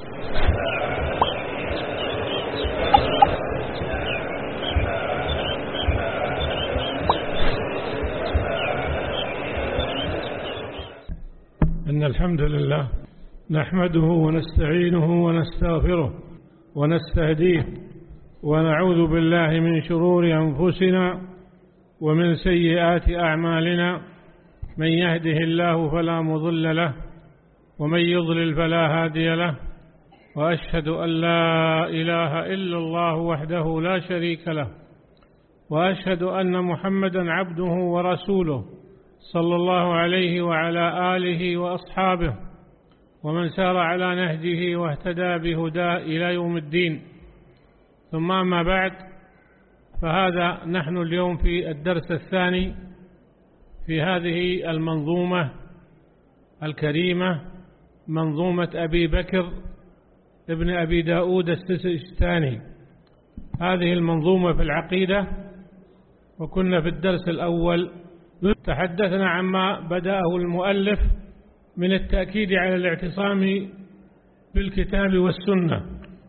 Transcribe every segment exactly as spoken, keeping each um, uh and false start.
إن الحمد لله نحمده ونستعينه ونستغفره ونستهديه ونعوذ بالله من شرور أنفسنا ومن سيئات أعمالنا. من يهده الله فلا مضل له ومن يضلل فلا هادي له، وأشهد أن لا إله إلا الله وحده لا شريك له، وأشهد أن محمدا عبده ورسوله صلى الله عليه وعلى آله وأصحابه ومن سار على نهجه واهتدى بهداه إلى يوم الدين. ثم أما بعد، فهذا نحن اليوم في الدرس الثاني في هذه المنظومة الكريمة، منظومة أبي بكر ابن أبي داود السجستاني. هذه المنظومة في العقيدة، وكنا في الدرس الأول تحدثنا عما بدأه المؤلف من التأكيد على الاعتصام بالكتاب والسنة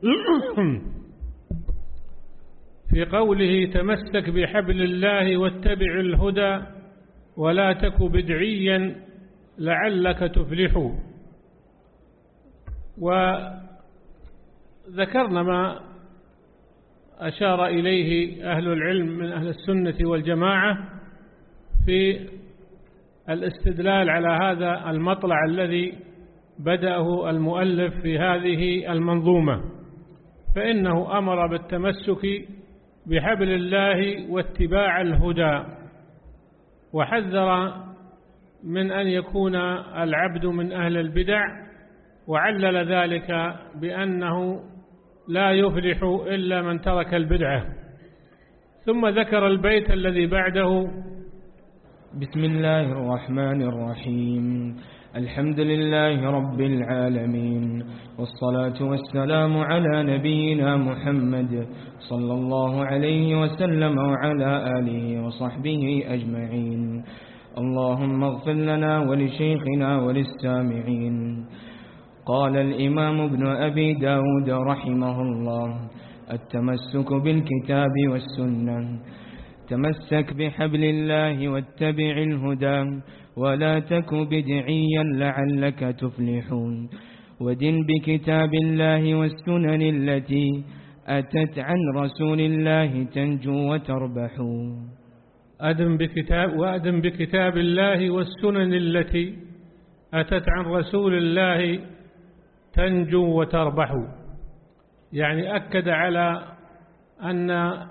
في قوله: تمسك بحبل الله واتبع الهدى ولا تك بدعيا لعلك تفلح. وذكرنا ما أشار إليه أهل العلم من أهل السنة والجماعة في الاستدلال على هذا المطلع الذي بدأه المؤلف في هذه المنظومة، فإنه أمر بالتمسك بحبل الله واتباع الهدى، وحذر من أن يكون العبد من أهل البدع، وعلل ذلك بأنه لا يفلح إلا من ترك البدعة. ثم ذكر البيت الذي بعده: بسم الله الرحمن الرحيم. الحمد لله رب العالمين، والصلاة والسلام على نبينا محمد صلى الله عليه وسلم وعلى آله وصحبه أجمعين. اللهم اغفر لنا ولشيخنا وللسامعين. قال الإمام ابن أبي داود رحمه الله: التمسك بالكتاب والسنة. تمسك بحبل الله واتبع الهدى ولا تك بدعيا لعلك تفلحون. ودن بكتاب الله والسنن التي أتت عن رسول الله تنجو وتربح. أدم بكتاب وأدم بكتاب الله والسنن التي أتت عن رسول الله تنجو وتربح. يعني أكد على أن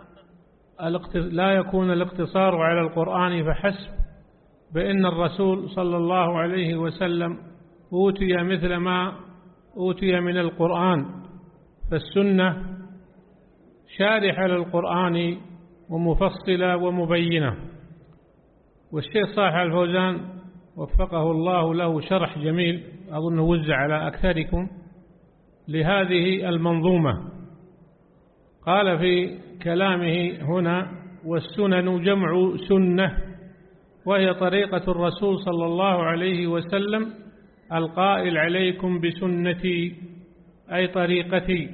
لا يكون الاقتصار على القرآن فحسب، بأن الرسول صلى الله عليه وسلم أوتي مثل ما أوتي من القرآن، فالسنة شارحة للقرآن ومفصلة ومبينة. والشيخ صالح الفوزان وفقه الله له شرح جميل أظن وزع على أكثركم لهذه المنظومة. قال في كلامه هنا: والسنن جمع سنة، وهي طريقة الرسول صلى الله عليه وسلم القائل: عليكم بسنتي، أي طريقتي.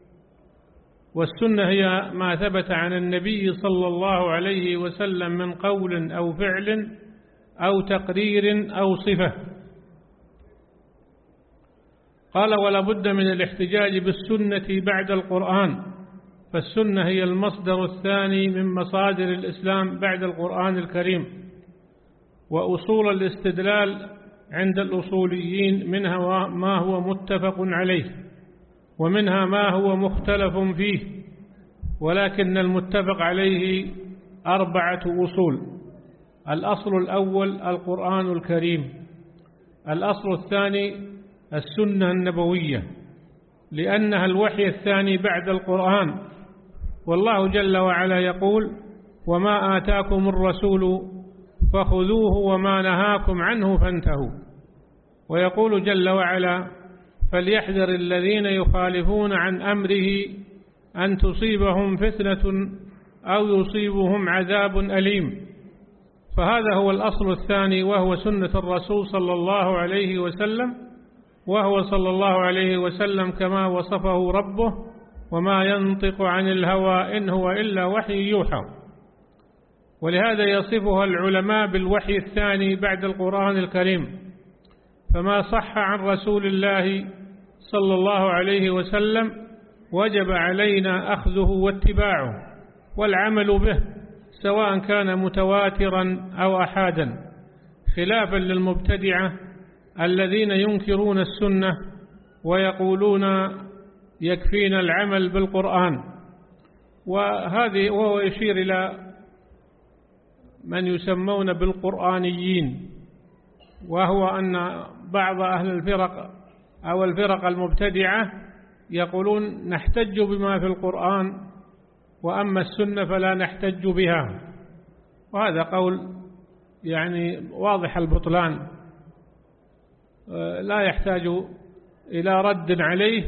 والسنة هي ما ثبت عن النبي صلى الله عليه وسلم من قول أو فعل أو تقرير أو صفة. قال: ولا بد من الاحتجاج بالسنة بعد القرآن، فالسنة هي المصدر الثاني من مصادر الإسلام بعد القرآن الكريم. وأصول الاستدلال عند الأصوليين منها ما هو متفق عليه، ومنها ما هو مختلف فيه، ولكن المتفق عليه أربعة أصول. الأصل الأول القرآن الكريم، الأصل الثاني السنة النبوية، لأنها الوحي الثاني بعد القرآن، والله جل وعلا يقول: وما آتاكم الرسول فخذوه وما نهاكم عنه فانتهوا. ويقول جل وعلا: فليحذر الذين يخالفون عن أمره أن تصيبهم فتنة أو يصيبهم عذاب أليم. فهذا هو الأصل الثاني، وهو سنة الرسول صلى الله عليه وسلم، وهو صلى الله عليه وسلم كما وصفه ربه: وما ينطق عن الهوى إن هو إلا وحي يوحى. ولهذا يصفها العلماء بالوحي الثاني بعد القرآن الكريم، فما صح عن رسول الله صلى الله عليه وسلم وجب علينا أخذه واتباعه والعمل به، سواء كان متواترا أو أحادا، خلافا للمبتدعة الذين ينكرون السنة ويقولون يكفينا العمل بالقرآن. وهذه وهو يشير إلى من يسمون بالقرآنيين، وهو أن بعض أهل الفرق أو الفرق المبتدعة يقولون نحتج بما في القرآن، وأما السنة فلا نحتج بها. وهذا قول يعني واضح البطلان، لا يحتاج إلى رد عليه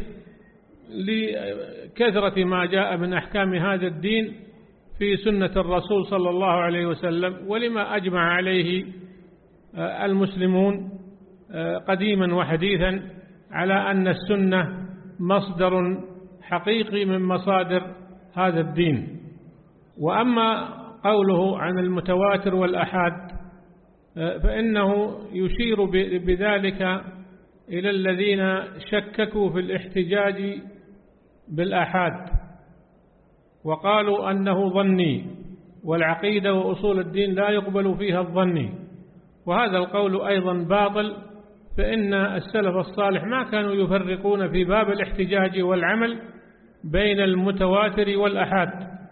لكثرة ما جاء من أحكام هذا الدين في سنة الرسول صلى الله عليه وسلم، ولما أجمع عليه المسلمون قديما وحديثا على أن السنة مصدر حقيقي من مصادر هذا الدين. وأما قوله عن المتواتر والأحاد فإنه يشير بذلك إلى الذين شككوا في الاحتجاج بالأحاد وقالوا أنه ظني، والعقيدة وأصول الدين لا يقبل فيها الظني، وهذا القول أيضا باطل، فإن السلف الصالح ما كانوا يفرقون في باب الاحتجاج والعمل بين المتواتر والأحاد.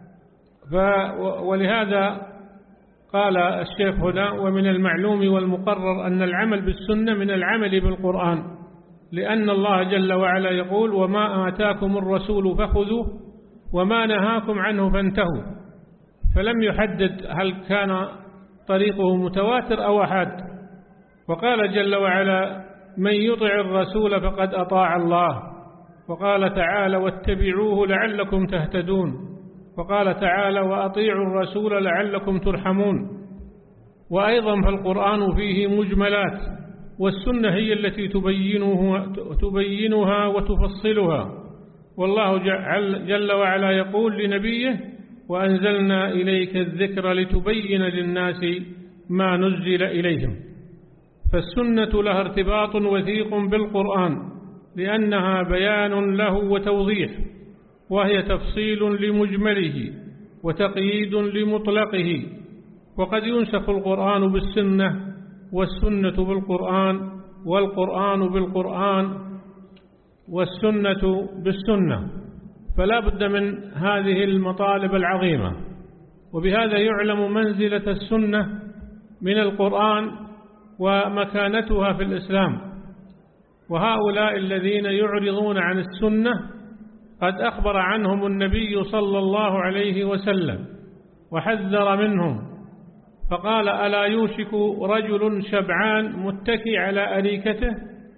ولهذا قال الشيخ هنا: ومن المعلوم والمقرر أن العمل بالسنة من العمل بالقرآن، لأن الله جل وعلا يقول: وما آتاكم الرسول فخذوه وما نهاكم عنه فانتهوا، فلم يحدد هل كان طريقه متواتر أو أحاد. وقال جل وعلا: من يطع الرسول فقد أطاع الله. وقال تعالى: واتبعوه لعلكم تهتدون. وقال تعالى: وأطيعوا الرسول لعلكم ترحمون. وأيضا فالقرآن فيه مجملات، والسنة هي التي تبينه تبينها وتفصلها. والله جل وعلا يقول لنبيه: وأنزلنا إليك الذكر لتبين للناس ما نزل إليهم. فالسنة لها ارتباط وثيق بالقرآن، لأنها بيان له وتوضيح، وهي تفصيل لمجمله وتقييد لمطلقه. وقد ينسخ القرآن بالسنة والسنة بالقرآن والقرآن بالقرآن والسنة بالسنة، فلا بد من هذه المطالب العظيمة. وبهذا يعلم منزلة السنة من القرآن ومكانتها في الإسلام. وهؤلاء الذين يعرضون عن السنة قد أخبر عنهم النبي صلى الله عليه وسلم وحذر منهم، فقال: ألا يوشك رجل شبعان متكي على أريكته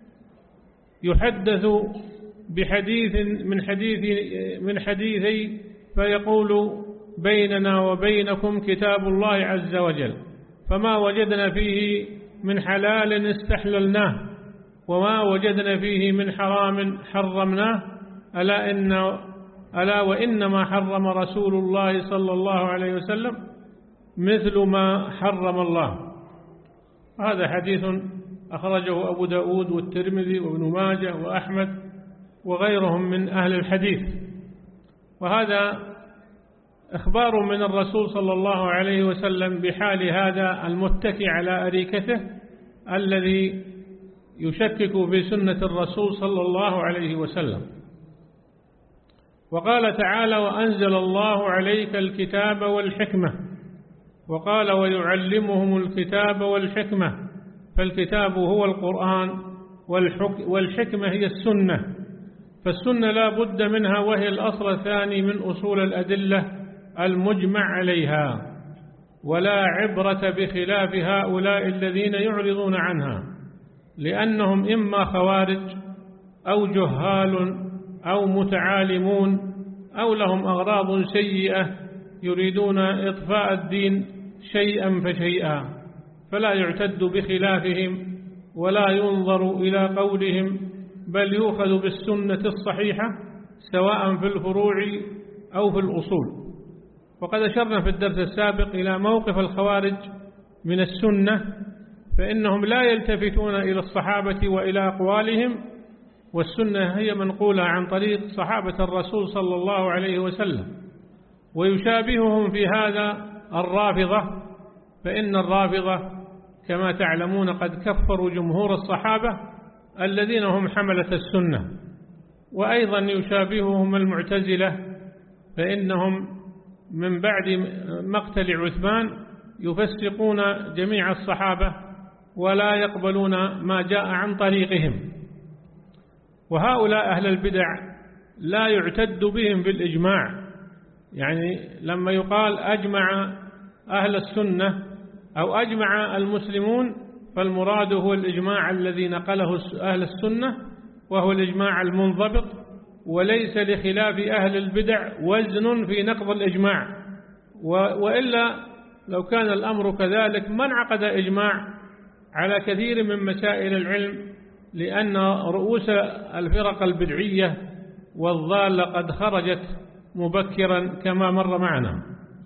يحدث بحديث من حديث من حديثي فيقول: بيننا وبينكم كتاب الله عز وجل، فما وجدنا فيه من حلال استحللناه وما وجدنا فيه من حرام حرمناه، ألا إن ألا وإنما حرم رسول الله صلى الله عليه وسلم مثل ما حرم الله. هذا حديث أخرجه أبو داود والترمذي وابن ماجه وأحمد وغيرهم من أهل الحديث. وهذا إخبار من الرسول صلى الله عليه وسلم بحال هذا المتكي على أريكته الذي يشكك في سنة الرسول صلى الله عليه وسلم. وقال تعالى: وأنزل الله عليك الكتاب والحكمة. وقال: ويعلمهم الكتاب والحكمة. فالكتاب هو القرآن والحكمة هي السنة، فالسنة لا بد منها، وهي الأصل الثاني من أصول الأدلة المجمع عليها، ولا عبرة بخلاف هؤلاء الذين يعرضون عنها، لأنهم إما خوارج أو جهال أو متعالمون أو لهم أغراض سيئة يريدون إطفاء الدين شيئا فشيئا، فلا يعتد بخلافهم ولا ينظر إلى قولهم بل يؤخذ بالسنة الصحيحة سواء في الفروع أو في الأصول. وقد أشرنا في الدرس السابق إلى موقف الخوارج من السنة، فإنهم لا يلتفتون إلى الصحابة وإلى أقوالهم، والسنة هي منقولة عن طريق صحابة الرسول صلى الله عليه وسلم. ويشابههم في هذا الرافضة، فإن الرافضة كما تعلمون قد كفروا جمهور الصحابة الذين هم حملة السنة. وأيضا يشابههم المعتزلة، فإنهم من بعد مقتل عثمان يفسقون جميع الصحابة ولا يقبلون ما جاء عن طريقهم. وهؤلاء أهل البدع لا يعتد بهم بالإجماع، يعني لما يقال أجمع أهل السنة أو أجمع المسلمون فالمراد هو الإجماع الذي نقله أهل السنة، وهو الإجماع المنضبط، وليس لخلاف أهل البدع وزن في نقض الإجماع. وإلا لو كان الأمر كذلك ما انعقد إجماع على كثير من مسائل العلم، لأن رؤوس الفرق البدعية والضالة قد خرجت مبكرا كما مر معنا.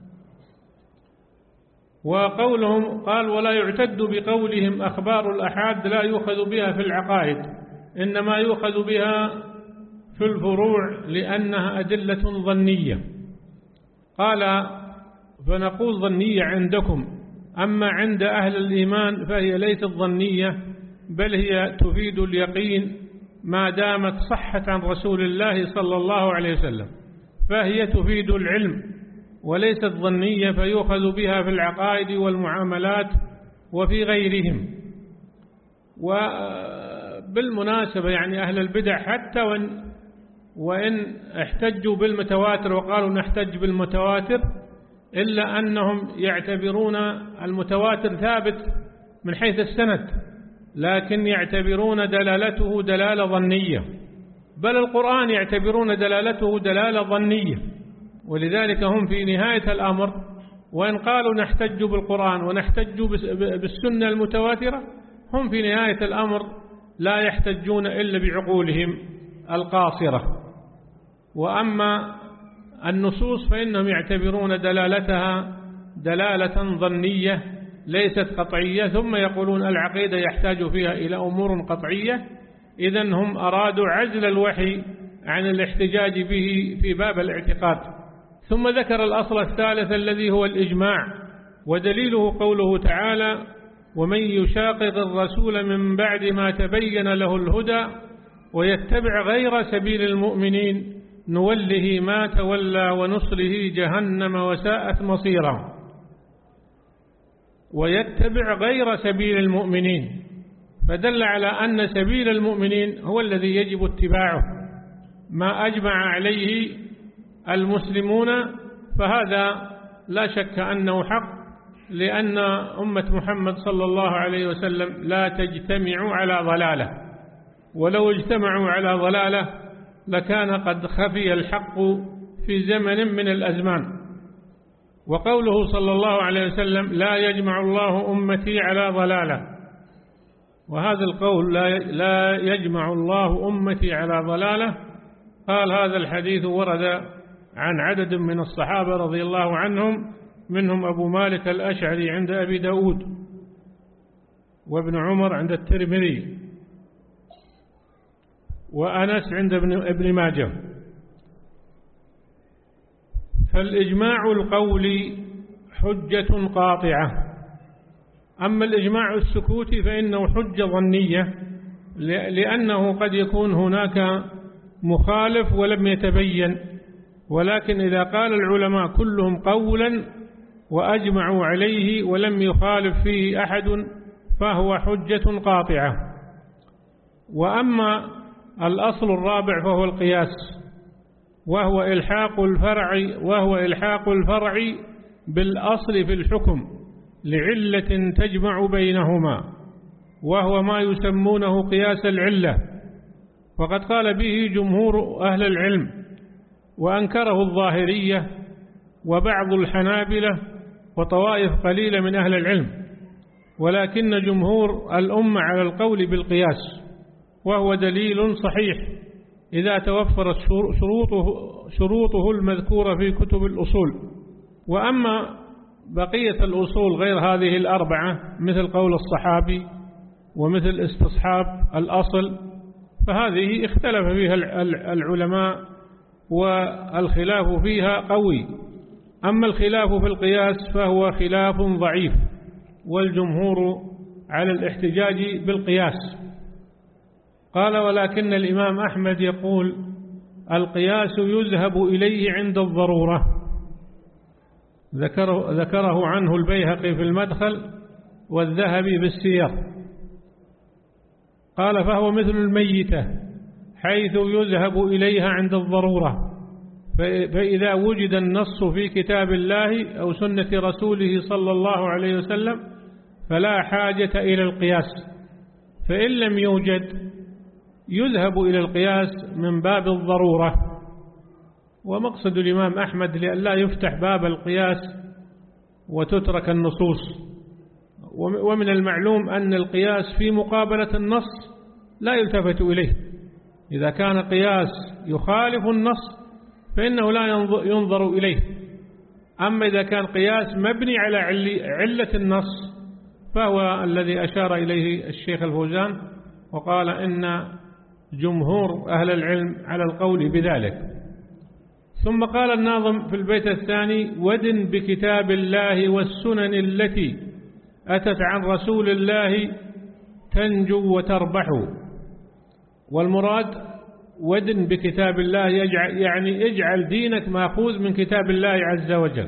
وقولهم قال ولا يعتد بقولهم أخبار الأحاد لا يؤخذ بها في العقائد، إنما يؤخذ بها في الفروع لأنها أدلة ظنية. قال فنقول ظنية عندكم، أما عند أهل الإيمان فهي ليست ظنية، بل هي تفيد اليقين ما دامت صحت عن رسول الله صلى الله عليه وسلم، فهي تفيد العلم وليست ظنية، فيؤخذ بها في العقائد والمعاملات وفي غيرهم. وبالمناسبة يعني أهل البدع حتى وإن, وإن احتجوا بالمتواتر وقالوا نحتج بالمتواتر، إلا أنهم يعتبرون المتواتر ثابت من حيث السند، لكن يعتبرون دلالته دلالة ظنية، بل القرآن يعتبرون دلالته دلالة ظنية. ولذلك هم في نهاية الأمر وإن قالوا نحتج بالقرآن ونحتج بالسنة المتواترة، هم في نهاية الأمر لا يحتجون إلا بعقولهم القاصرة. وأما النصوص فإنهم يعتبرون دلالتها دلالة ظنية ليست قطعية، ثم يقولون العقيدة يحتاج فيها إلى أمور قطعية. إذن هم أرادوا عزل الوحي عن الاحتجاج به في باب الاعتقاد. ثم ذكر الأصل الثالث الذي هو الإجماع، ودليله قوله تعالى ومن يشاقق الرسول من بعد ما تبين له الهدى ويتبع غير سبيل المؤمنين نوله ما تولى ونصله جهنم وساءت مصيرا. ويتبع غير سبيل المؤمنين، فدل على أن سبيل المؤمنين هو الذي يجب اتباعه، ما أجمع عليه المسلمون، فهذا لا شك أنه حق، لأن أمة محمد صلى الله عليه وسلم لا تجتمع على ضلالة، ولو اجتمعوا على ضلالة لكان قد خفي الحق في زمن من الأزمان. وقوله صلى الله عليه وسلم لا يجمع الله أمتي على ضلالة، وهذا القول لا يجمع الله أمتي على ضلالة، قال هذا الحديث ورد عن عدد من الصحابة رضي الله عنهم، منهم أبو مالك الأشعري عند أبي داود، وابن عمر عند الترمذي، وأنس عند ابن ماجه. فالإجماع القولي حجة قاطعة، أما الإجماع السكوتي فإنه حجة ظنية، لأنه قد يكون هناك مخالف ولم يتبين، ولكن إذا قال العلماء كلهم قولا وأجمعوا عليه ولم يخالف فيه أحد فهو حجة قاطعة. وأما الأصل الرابع فهو القياس، وهو إلحاق الفرع وهو إلحاق الفرع بالأصل في الحكم لعلة تجمع بينهما، وهو ما يسمونه قياس العلة، وقد قال به جمهور أهل العلم، وأنكره الظاهرية وبعض الحنابلة وطوائف قليلة من أهل العلم، ولكن جمهور الأمة على القول بالقياس. وهو دليل صحيح إذا توفرت شروطه, شروطه المذكورة في كتب الأصول. وأما بقية الأصول غير هذه الأربعة مثل قول الصحابي ومثل استصحاب الأصل فهذه اختلف فيها العلماء والخلاف فيها قوي. أما الخلاف في القياس فهو خلاف ضعيف، والجمهور على الاحتجاج بالقياس. قال: ولكن الإمام أحمد يقول: القياس يذهب إليه عند الضرورة. ذكره, ذكره عنه البيهقي في المدخل والذهبي بالسير. قال: فهو مثل الميتة حيث يذهب إليها عند الضرورة، فإذا وجد النص في كتاب الله أو سنة رسوله صلى الله عليه وسلم فلا حاجة إلى القياس، فإن لم يوجد يذهب إلى القياس من باب الضرورة. ومقصد الإمام أحمد لئلا يفتح باب القياس وتترك النصوص. ومن المعلوم أن القياس في مقابلة النص لا يلتفت إليه. إذا كان قياس يخالف النص فإنه لا ينظر إليه. أما إذا كان قياس مبني على علة النص فهو الذي أشار إليه الشيخ الفوزان وقال إن جمهور أهل العلم على القول بذلك. ثم قال الناظم في البيت الثاني: ودن بكتاب الله والسنن التي أتت عن رسول الله تنجو وتربح. والمراد ودن بكتاب الله يعني اجعل دينك ماخوذ من كتاب الله عز وجل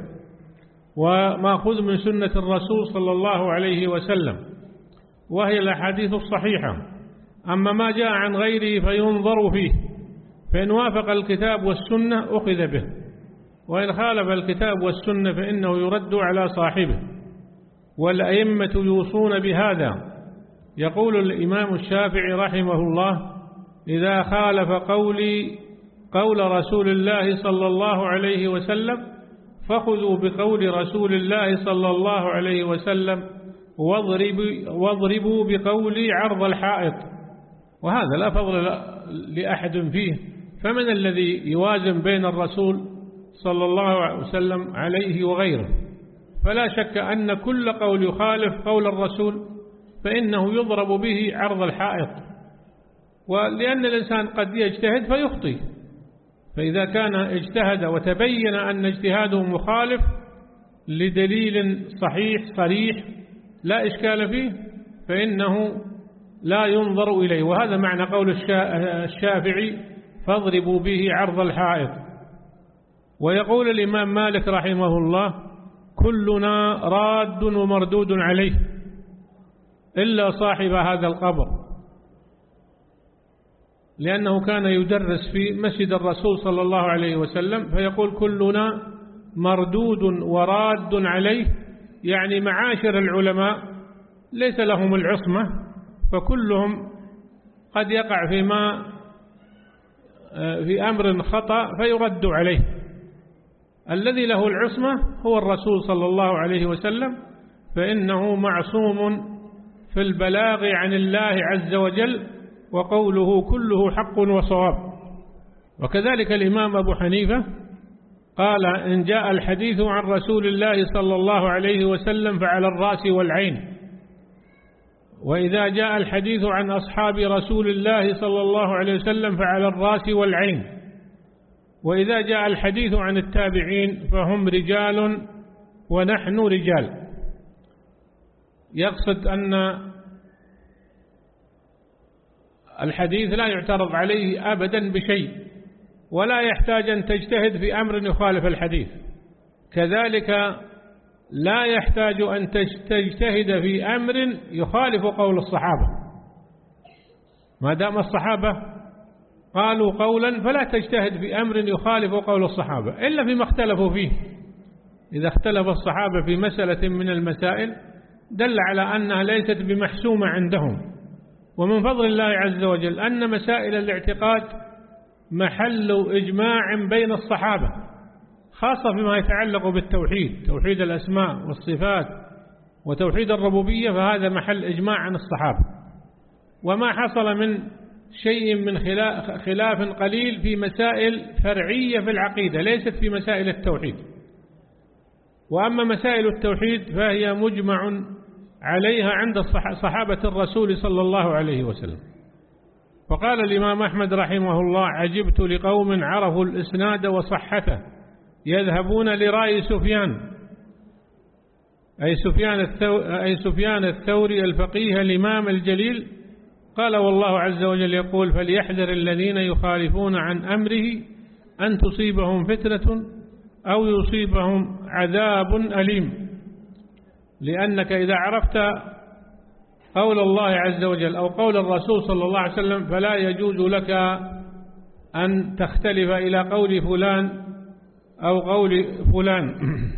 وماخوذ من سنة الرسول صلى الله عليه وسلم، وهي الأحاديث الصحيحة. أما ما جاء عن غيره فينظر فيه، فإن وافق الكتاب والسنة أخذ به، وإن خالف الكتاب والسنة فإنه يرد على صاحبه. والأئمة يوصون بهذا. يقول الإمام الشافعي رحمه الله: إذا خالف قولي قول رسول الله صلى الله عليه وسلم فخذوا بقول رسول الله صلى الله عليه وسلم واضربوا بقولي عرض الحائط. وهذا لا فضل لأحد فيه، فمن الذي يوازن بين الرسول صلى الله عليه وسلم عليه وغيره؟ فلا شك أن كل قول يخالف قول الرسول فإنه يضرب به عرض الحائط، ولأن الإنسان قد يجتهد فيخطئ، فإذا كان اجتهد وتبين أن اجتهاده مخالف لدليل صحيح صريح لا إشكال فيه فإنه لا ينظر إليه. وهذا معنى قول الشافعي: فاضربوا به عرض الحائط. ويقول الإمام مالك رحمه الله: كلنا راد ومردود عليه إلا صاحب هذا القبر، لأنه كان يدرس في مسجد الرسول صلى الله عليه وسلم، فيقول: كلنا مردود وراد عليه، يعني معاشر العلماء ليس لهم العصمة، فكلهم قد يقع فيما في أمر خطأ فيرد عليه. الذي له العصمة هو الرسول صلى الله عليه وسلم، فإنه معصوم في البلاغ عن الله عز وجل، وقوله كله حق وصواب. وكذلك الإمام أبو حنيفة قال: إن جاء الحديث عن رسول الله صلى الله عليه وسلم فعلى الرأس والعين، وإذا جاء الحديث عن أصحاب رسول الله صلى الله عليه وسلم فعلى الرأس والعين، وإذا جاء الحديث عن التابعين فهم رجال ونحن رجال. يقصد أن الحديث لا يعترض عليه أبدا بشيء، ولا يحتاج أن تجتهد في أمر يخالف الحديث. كذلك لا يحتاج أن تجتهد في أمر يخالف قول الصحابة، ما دام الصحابة قالوا قولا فلا تجتهد في أمر يخالف قول الصحابة إلا فيما اختلفوا فيه. إذا اختلف الصحابة في مسألة من المسائل دل على أنها ليست بمحسومة عندهم. ومن فضل الله عز وجل أن مسائل الاعتقاد محل إجماع بين الصحابة، خاصة فيما يتعلق بالتوحيد، توحيد الأسماء والصفات وتوحيد الربوبية، فهذا محل إجماع عن الصحابة. وما حصل من شيء من خلاف قليل في مسائل فرعية في العقيدة ليست في مسائل التوحيد. وأما مسائل التوحيد فهي مجمع عليها عند صحابة الرسول صلى الله عليه وسلم. فقال الإمام أحمد رحمه الله: عجبت لقوم عرفوا الإسناد وصحته يذهبون لرأي سفيان، أي سفيان الثوري, أي سفيان الثوري الفقيه الإمام الجليل. قال: والله عز وجل يقول: فليحذر الذين يخالفون عن أمره أن تصيبهم فتنة أو يصيبهم عذاب أليم. لأنك إذا عرفت قول الله عز وجل أو قول الرسول صلى الله عليه وسلم فلا يجوز لك أن تختلف إلى قول فلان أو قول فلان.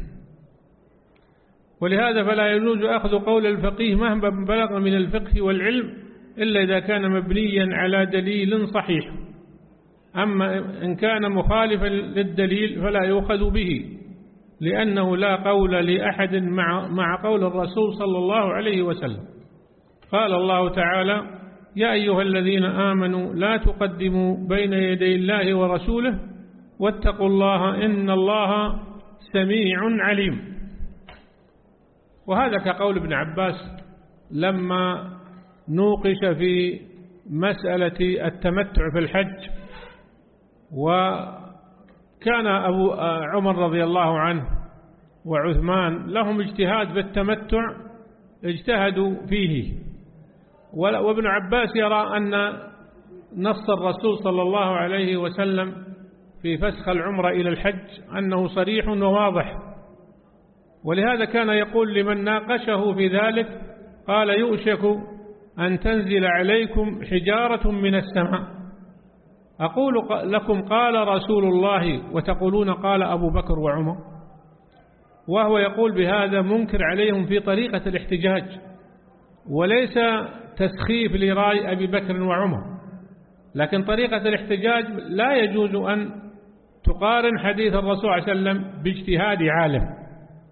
ولهذا فلا يجوز أخذ قول الفقيه مهما بلغ من الفقه والعلم إلا إذا كان مبنيا على دليل صحيح. أما إن كان مخالفا للدليل فلا يؤخذ به، لأنه لا قول لأحد مع مع قول الرسول صلى الله عليه وسلم. قال الله تعالى: يا أيها الذين آمنوا لا تقدموا بين يدي الله ورسوله واتقوا الله إن الله سميع عليم. وهذا كقول ابن عباس لما نوقش في مسألة التمتع في الحج، وكان أبو عمر رضي الله عنه وعثمان لهم اجتهاد بالتمتع اجتهدوا فيه، وابن عباس يرى أن نص الرسول صلى الله عليه وسلم في فسخ العمرة إلى الحج أنه صريح وواضح. ولهذا كان يقول لمن ناقشه في ذلك: قال: يؤشك أن تنزل عليكم حجارة من السماء. أقول لكم قال رسول الله وتقولون قال أبو بكر وعمر. وهو يقول بهذا منكر عليهم في طريقة الاحتجاج، وليس تسخيف لرأي أبي بكر وعمر، لكن طريقة الاحتجاج لا يجوز أن تقارن حديث الرسول صلى الله عليه وسلم باجتهاد عالم.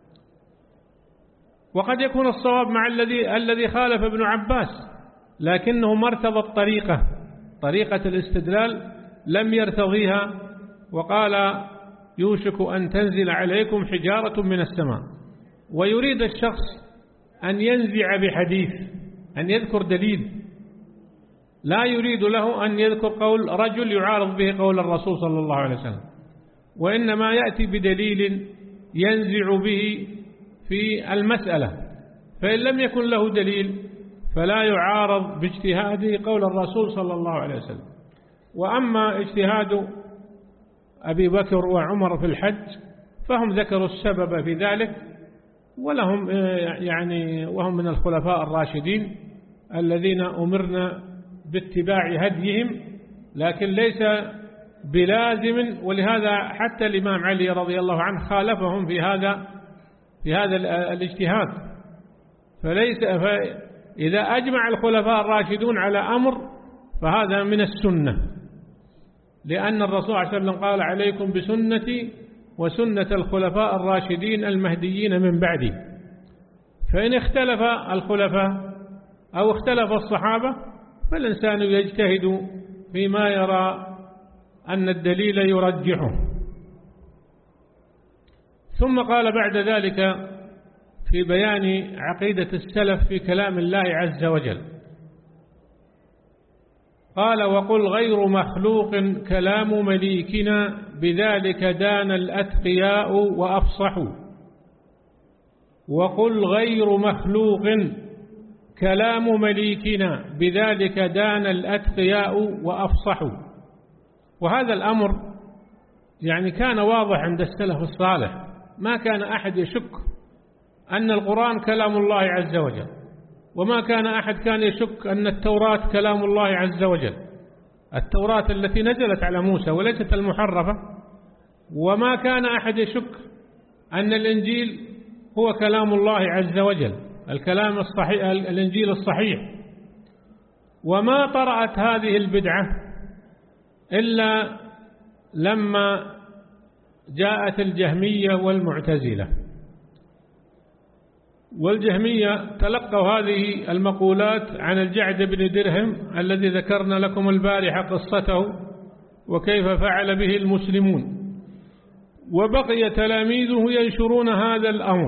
وقد يكون الصواب مع الذي الذي خالف ابن عباس، لكنه ما ارتضى الطريقة طريقة الاستدلال لم يرتضيها، وقال: يوشك أن تنزل عليكم حجارة من السماء. ويريد الشخص أن ينزع بحديث، أن يذكر دليل، لا يريد له أن يذكر قول رجل يعارض به قول الرسول صلى الله عليه وسلم، وإنما يأتي بدليل ينزع به في المسألة. فإن لم يكن له دليل فلا يعارض باجتهاده قول الرسول صلى الله عليه وسلم. وأما اجتهاد أبي بكر وعمر في الحج فهم ذكروا السبب في ذلك، ولهم يعني وهم من الخلفاء الراشدين الذين أمرنا باتباع هديهم، لكن ليس بلازم. ولهذا حتى الإمام علي رضي الله عنه خالفهم في هذا في هذا الاجتهاد. فليس إذا أجمع الخلفاء الراشدون على أمر فهذا من السنة، لأن الرسول صلى الله عليه وسلم قال: عليكم بسنتي وسنة الخلفاء الراشدين المهديين من بعدي. فإن اختلف الخلفاء أو اختلف الصحابة فالإنسان يجتهد فيما يرى أن الدليل يرجحه. ثم قال بعد ذلك في بيان عقيدة السلف في كلام الله عز وجل، قال: وقل غير مخلوق كلام مليكنا بذلك دان الأتقياء وأفصحوا. وقل غير مخلوق كلام مليكنا بذلك دان الأتقياء وأفصحوا. وهذا الأمر يعني كان واضح عند السلف الصالح، ما كان أحد يشك أن القرآن كلام الله عز وجل، وما كان أحد كان يشك أن التوراة كلام الله عز وجل، التوراة التي نزلت على موسى وليست المحرفة. وما كان أحد يشك أن الإنجيل هو كلام الله عز وجل، الكلام الصحيح، الإنجيل الصحيح. وما طرأت هذه البدعة إلا لما جاءت الجهمية والمعتزلة. والجهمية تلقوا هذه المقولات عن الجعد بن درهم الذي ذكرنا لكم البارحة قصته وكيف فعل به المسلمون، وبقي تلاميذه ينشرون هذا الأمر،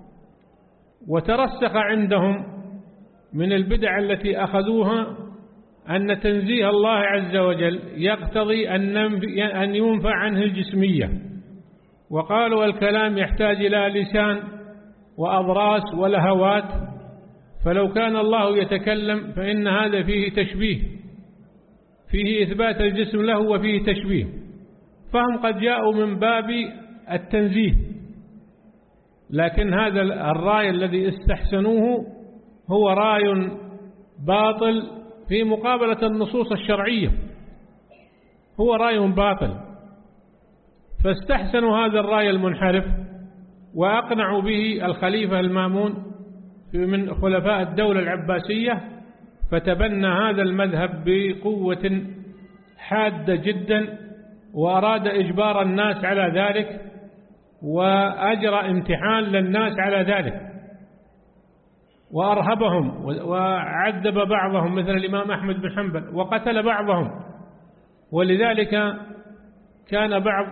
وترسخ عندهم من البدع التي أخذوها أن تنزيه الله عز وجل يقتضي أن ينفع عنه الجسمية، وقالوا الكلام يحتاج إلى لسان وأضراس ولهوات، فلو كان الله يتكلم فإن هذا فيه تشبيه، فيه إثبات الجسم له وفيه تشبيه، فهم قد جاءوا من باب التنزيه، لكن هذا الرأي الذي استحسنوه هو رأي باطل في مقابلة النصوص الشرعية، هو رأي باطل، فاستحسنوا هذا الرأي المنحرف وأقنعوا به الخليفة المامون من خلفاء الدولة العباسية، فتبنى هذا المذهب بقوة حادة جدا، وأراد إجبار الناس على ذلك، وأجرى امتحان للناس على ذلك، وأرهبهم وعذب بعضهم مثل الإمام أحمد بن حنبل، وقتل بعضهم. ولذلك كان بعض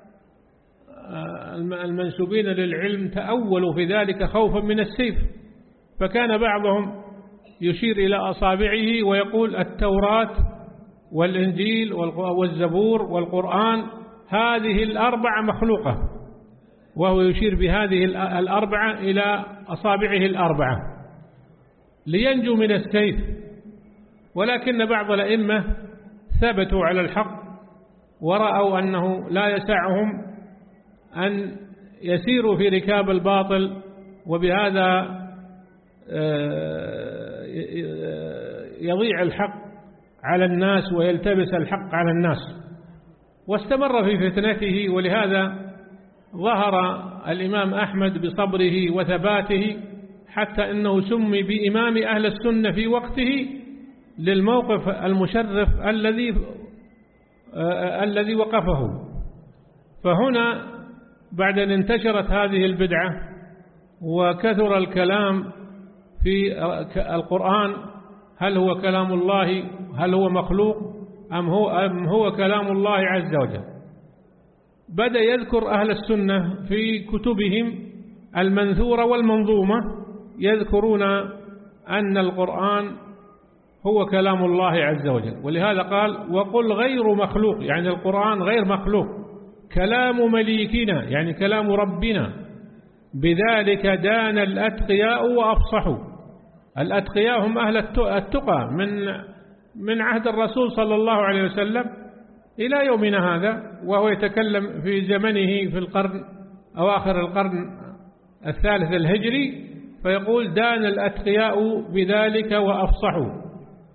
المنسوبين للعلم تأولوا في ذلك خوفا من السيف، فكان بعضهم يشير إلى أصابعه ويقول التوراة والإنجيل والزبور والقرآن هذه الأربعة مخلوقة، وهو يشير بهذه الأربعة إلى أصابعه الأربعة لينجو من السيف. ولكن بعض الأئمة ثبتوا على الحق ورأوا أنه لا يسعهم أن يسيروا في ركاب الباطل، وبهذا يضيع الحق على الناس ويلتبس الحق على الناس، واستمر في فتنته. ولهذا ظهر الإمام أحمد بصبره وثباته حتى أنه سمي بإمام أهل السنة في وقته للموقف المشرف الذي الذي وقفه. فهنا بعد أن انتشرت هذه البدعة وكثر الكلام في القرآن، هل هو كلام الله، هل هو مخلوق أم هو, أم هو كلام الله عز وجل، بدأ يذكر أهل السنة في كتبهم المنثورة والمنظومة يذكرون أن القرآن هو كلام الله عز وجل. ولهذا قال وقل غير مخلوق، يعني القرآن غير مخلوق، كلام مليكنا يعني كلام ربنا، بذلك دان الأتقياء وأفصحوا. الأتقياء هم أهل التقى من من عهد الرسول صلى الله عليه وسلم إلى يومنا هذا، وهو يتكلم في زمنه في القرن أواخر القرن الثالث الهجري، فيقول دان الأتقياء بذلك وأفصحوا.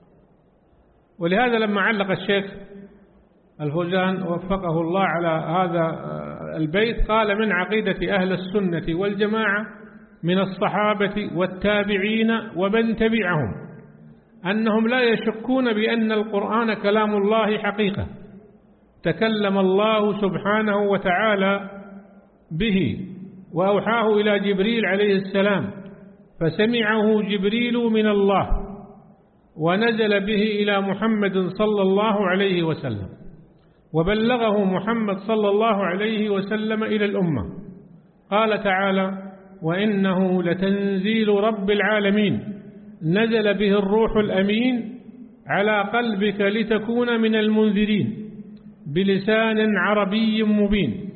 ولهذا لما علق الشيخ الفوزان وفقه الله على هذا البيت قال من عقيدة أهل السنة والجماعة من الصحابة والتابعين ومن تبعهم أنهم لا يشكون بأن القرآن كلام الله حقيقة، تكلم الله سبحانه وتعالى به وأوحاه إلى جبريل عليه السلام، فسمعه جبريل من الله ونزل به إلى محمد صلى الله عليه وسلم، وبلغه محمد صلى الله عليه وسلم إلى الأمة. قال تعالى وإنه لتنزيل رب العالمين نزل به الروح الأمين على قلبك لتكون من المنذرين بلسان عربي مبين.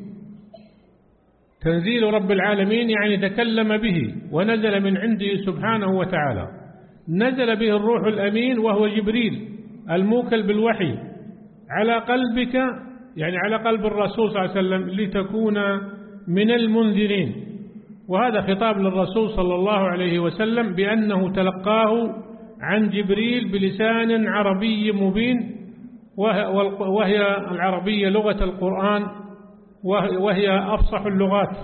تنزيل رب العالمين يعني تكلم به ونزل من عنده سبحانه وتعالى، نزل به الروح الأمين وهو جبريل الموكل بالوحي على قلبك يعني على قلب الرسول صلى الله عليه وسلم لتكون من المنذرين. وهذا خطاب للرسول صلى الله عليه وسلم بأنه تلقاه عن جبريل بلسان عربي مبين، وهي العربية لغة القرآن وهي أفصح اللغات.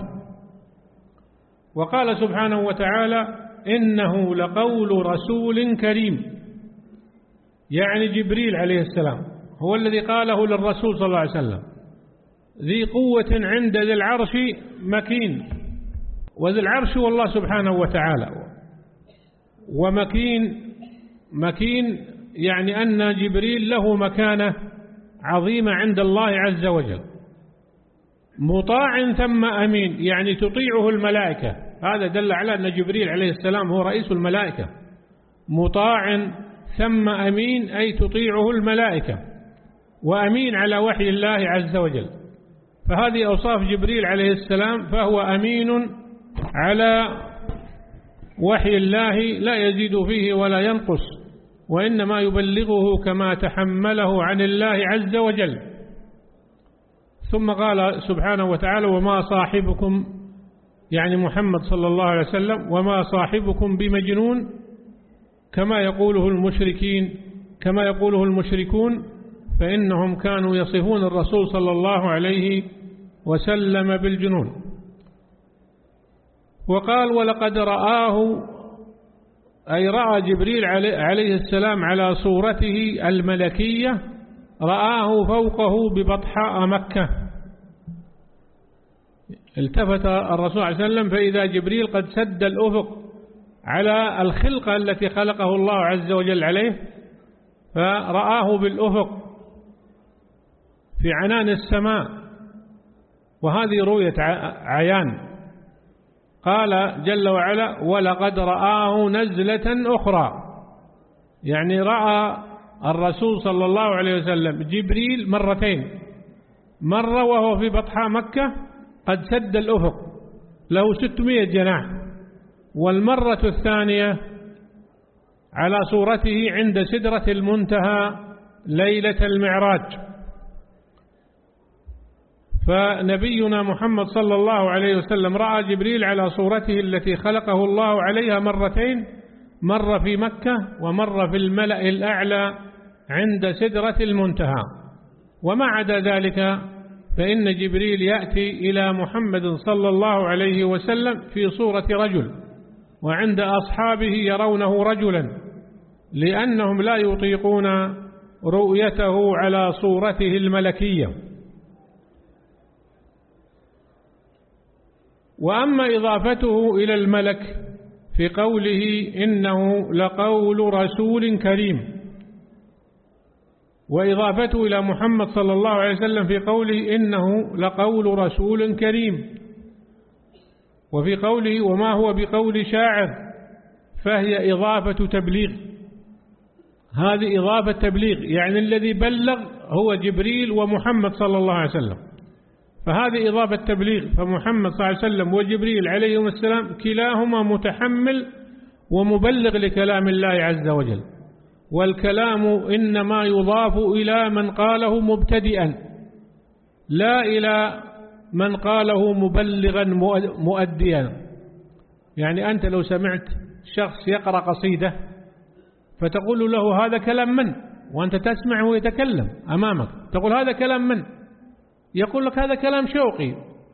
وقال سبحانه وتعالى إنه لقول رسول كريم، يعني جبريل عليه السلام هو الذي قاله للرسول صلى الله عليه وسلم، ذي قوة عند ذي العرش مكين. وذي العرش هو الله سبحانه وتعالى، ومكين مكين يعني أن جبريل له مكانة عظيمة عند الله عز وجل، مطاع ثم أمين، يعني تطيعه الملائكة. هذا دل على أن جبريل عليه السلام هو رئيس الملائكة، مطاع ثم أمين أي تطيعه الملائكة، وأمين على وحي الله عز وجل. فهذه أوصاف جبريل عليه السلام، فهو أمين على وحي الله لا يزيد فيه ولا ينقص، وإنما يبلغه كما تحمله عن الله عز وجل. ثم قال سبحانه وتعالى: وما صاحبكم، يعني محمد صلى الله عليه وسلم، وما صاحبكم بمجنون، كما يقوله المشركين كما يقوله المشركون، فإنهم كانوا يصفون الرسول صلى الله عليه وسلم بالجنون. وقال: ولقد رآه، أي رأى جبريل عليه السلام على صورته الملكية، رآه فوقه ببطحاء مكة. التفت الرسول عليه وسلم فإذا جبريل قد سد الأفق على الخلقة التي خلقه الله عز وجل عليه، فرآه بالأفق في عنان السماء، وهذه رؤية عيان. قال جل وعلا: ولقد رآه نزلة أخرى، يعني رأى الرسول صلى الله عليه وسلم جبريل مرتين، مرة وهو في بطحاء مكة قد سد الأفق له ستمائة جناح، والمرة الثانية على صورته عند سدرة المنتهى ليلة المعراج. فنبينا محمد صلى الله عليه وسلم رأى جبريل على صورته التي خلقه الله عليها مرتين، مرة في مكة ومرة في الملأ الأعلى عند سدرة المنتهى. وما عدا ذلك فإن جبريل يأتي إلى محمد صلى الله عليه وسلم في صورة رجل، وعند أصحابه يرونه رجلا، لأنهم لا يطيقون رؤيته على صورته الملكية. وأما إضافته إلى الملك في قوله إنه لقول رسول كريم، وإضافته إلى محمد صلى الله عليه وسلم في قوله إنه لقول رسول كريم، وفي قوله وما هو بقول شاعر، فهي إضافة تبليغ. هذه إضافة تبليغ، يعني الذي بلغ هو جبريل ومحمد صلى الله عليه وسلم، فهذه إضافة تبليغ. فمحمد صلى الله عليه وسلم وجبريل عليهم السلام كلاهما متحمل ومبلغ لكلام الله عز وجل، والكلام إنما يضاف إلى من قاله مبتدئا، لا إلى من قاله مبلغا مؤديا. يعني أنت لو سمعت شخص يقرأ قصيدة فتقول له هذا كلام من، وأنت تسمع ويتكلم أمامك، تقول هذا كلام من، يقول لك هذا كلام شوقي.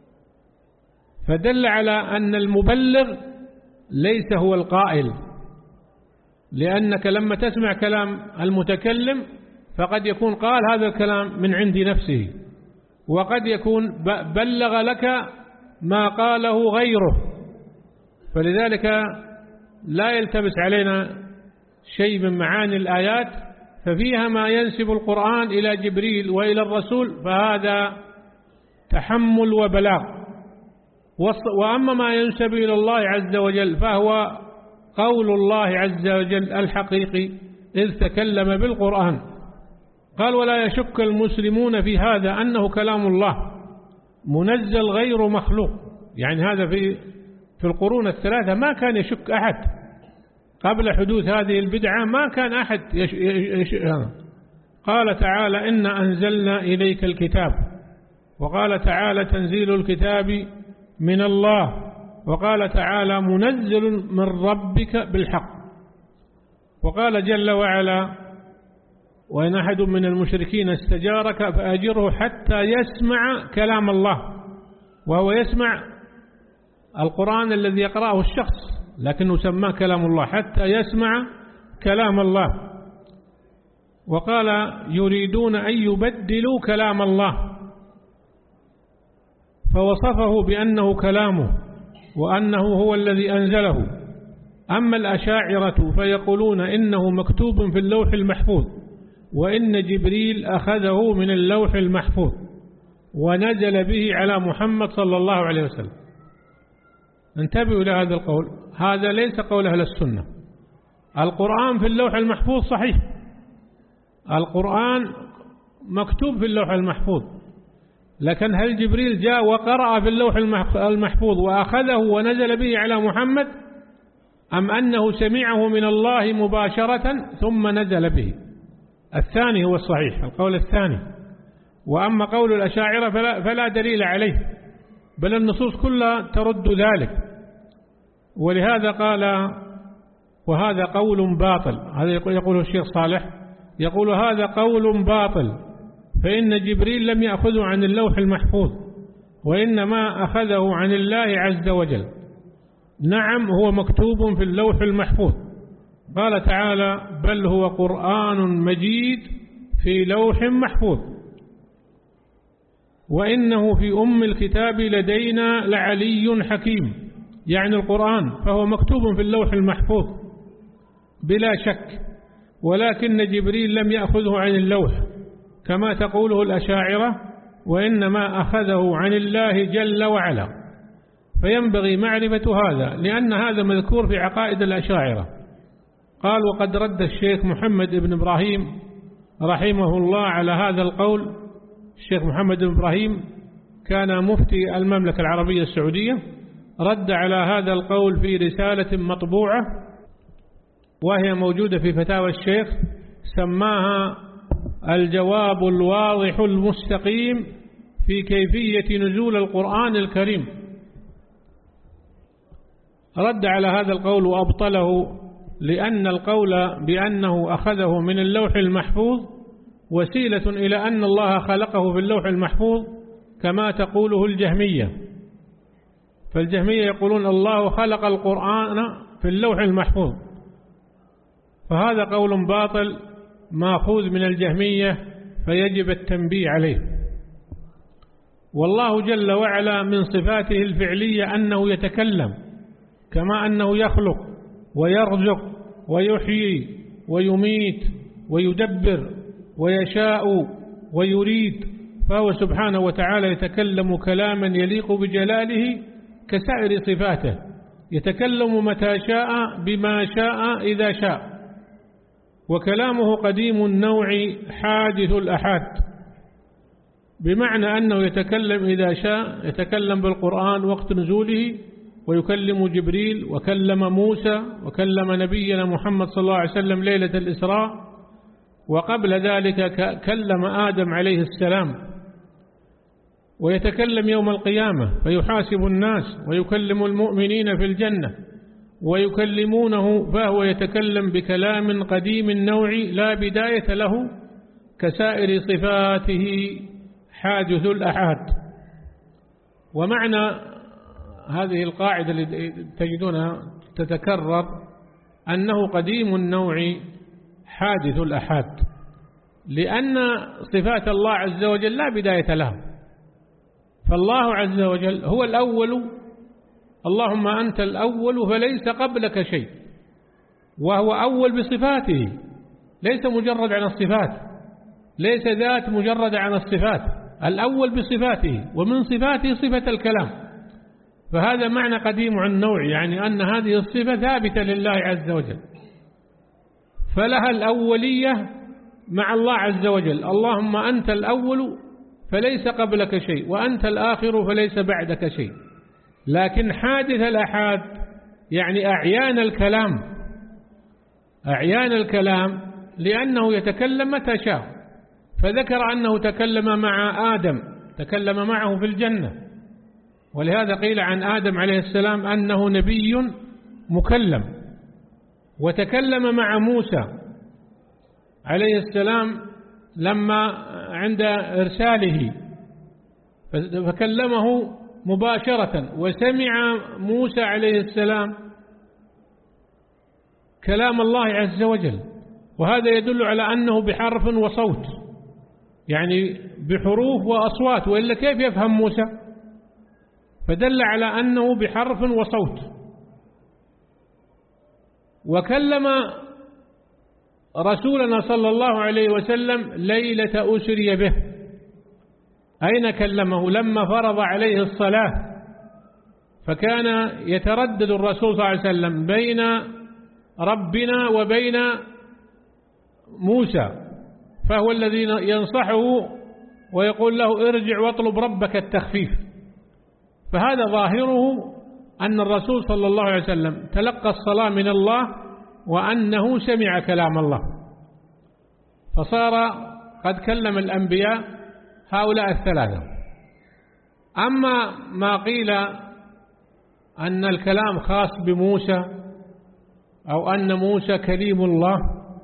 فدل على أن المبلغ ليس هو القائل، لأنك لما تسمع كلام المتكلم فقد يكون قال هذا الكلام من عند نفسه، وقد يكون بلغ لك ما قاله غيره. فلذلك لا يلتبس علينا شيء من معاني الآيات، ففيها ما ينسب القرآن إلى جبريل وإلى الرسول، فهذا تحمل وبلاغ. وأما ما ينسب إلى الله عز وجل فهو قول الله عز وجل الحقيقي إذ تكلم بالقرآن. قال: ولا يشك المسلمون في هذا أنه كلام الله منزل غير مخلوق. يعني هذا في في القرون الثلاثة ما كان يشك أحد قبل حدوث هذه البدعة، ما كان أحد يش يش قال تعالى: إنا أنزلنا إليك الكتاب، وقال تعالى: تنزيل الكتاب من الله، وقال تعالى: منزل من ربك بالحق، وقال جل وعلا: وإن أحد من المشركين استجارك فأجره حتى يسمع كلام الله، وهو يسمع القرآن الذي يقرأه الشخص لكنه سماه كلام الله، حتى يسمع كلام الله. وقال: يريدون أن يبدلوا كلام الله، فوصفه بأنه كلامه، وأنه هو الذي أنزله. أما الأشاعرة فيقولون إنه مكتوب في اللوح المحفوظ، وإن جبريل أخذه من اللوح المحفوظ ونزل به على محمد صلى الله عليه وسلم. انتبهوا إلى هذا القول، هذا ليس قول أهل السنة. القرآن في اللوح المحفوظ صحيح، القرآن مكتوب في اللوح المحفوظ، لكن هل جبريل جاء وقرأ في اللوح المحفوظ وأخذه ونزل به على محمد، أم أنه سمعه من الله مباشرة ثم نزل به؟ الثاني هو الصحيح، القول الثاني. وأما قول الأشاعرة فلا, فلا دليل عليه، بل النصوص كلها ترد ذلك. ولهذا قال وهذا قول باطل، هذا يقوله الشيخ صالح، يقول هذا قول باطل، فإن جبريل لم يأخذه عن اللوح المحفوظ، وإنما أخذه عن الله عز وجل. نعم هو مكتوب في اللوح المحفوظ، قال تعالى بل هو قرآن مجيد في لوح محفوظ، وإنه في أم الكتاب لدينا لعلي حكيم، يعني القرآن فهو مكتوب في اللوح المحفوظ بلا شك، ولكن جبريل لم يأخذه عن اللوح كما تقوله الأشاعرة، وإنما أخذه عن الله جل وعلا. فينبغي معرفة هذا، لأن هذا مذكور في عقائد الأشاعرة. قال وقد رد الشيخ محمد بن إبراهيم رحمه الله على هذا القول. الشيخ محمد بن إبراهيم كان مفتي المملكة العربية السعودية، رد على هذا القول في رسالة مطبوعة وهي موجودة في فتاوى الشيخ، سماها الجواب الواضح المستقيم في كيفية نزول القرآن الكريم. رد على هذا القول وأبطله، لأن القول بأنه أخذه من اللوح المحفوظ وسيلة إلى أن الله خلقه في اللوح المحفوظ كما تقوله الجهمية. فالجهمية يقولون الله خلق القرآن في اللوح المحفوظ، فهذا قول باطل ماخوذ من الجهمية، فيجب التنبيه عليه. والله جل وعلا من صفاته الفعلية أنه يتكلم، كما أنه يخلق ويرزق ويحيي ويميت ويدبر ويشاء ويريد، فهو سبحانه وتعالى يتكلم كلاما يليق بجلاله كسائر صفاته، يتكلم متى شاء بما شاء إذا شاء، وكلامه قديم النوع حادث الأحاد، بمعنى أنه يتكلم إذا شاء، يتكلم بالقرآن وقت نزوله، ويكلم جبريل، وكلم موسى، وكلم نبينا محمد صلى الله عليه وسلم ليلة الإسراء، وقبل ذلك كلم آدم عليه السلام، ويتكلم يوم القيامة فيحاسب الناس، ويكلم المؤمنين في الجنة ويكلمونه، فهو يتكلم بكلام قديم النوع لا بداية له كسائر صفاته حادث الأحاد. ومعنى هذه القاعدة اللي تجدونها تتكرر أنه قديم النوع حادث الأحاد، لأن صفات الله عز وجل لا بداية لها، فالله عز وجل هو الأول، اللهم أنت الأول فليس قبلك شيء، وهو أول بصفاته، ليس مجرد عن الصفات، ليس ذات مجرد عن الصفات، الأول بصفاته، ومن صفاته صفة الكلام، فهذا معنى قديم عن النوع، يعني أن هذه الصفة ثابتة لله عز وجل، فلها الأولية مع الله عز وجل، اللهم أنت الأول فليس قبلك شيء، وأنت الآخر فليس بعدك شيء. لكن حادث الأحاد يعني أعيان الكلام، أعيان الكلام لأنه يتكلم متى شاء، فذكر أنه تكلم مع آدم، تكلم معه في الجنة، ولهذا قيل عن آدم عليه السلام أنه نبي مكلم، وتكلم مع موسى عليه السلام لما عند إرساله فكلمه مباشرة، وسمع موسى عليه السلام كلام الله عز وجل، وهذا يدل على أنه بحرف وصوت، يعني بحروف وأصوات، وإلا كيف يفهم موسى؟ فدل على أنه بحرف وصوت. وكلم رسولنا صلى الله عليه وسلم ليلة أسري به. أين كلمه؟ لما فرض عليه الصلاة، فكان يتردد الرسول صلى الله عليه وسلم بين ربنا وبين موسى، فهو الذي ينصحه ويقول له ارجع واطلب ربك التخفيف. فهذا ظاهره أن الرسول صلى الله عليه وسلم تلقى الصلاة من الله وأنه سمع كلام الله، فصار قد كلم الأنبياء هؤلاء الثلاثة. أما ما قيل أن الكلام خاص بموسى أو أن موسى كليم الله،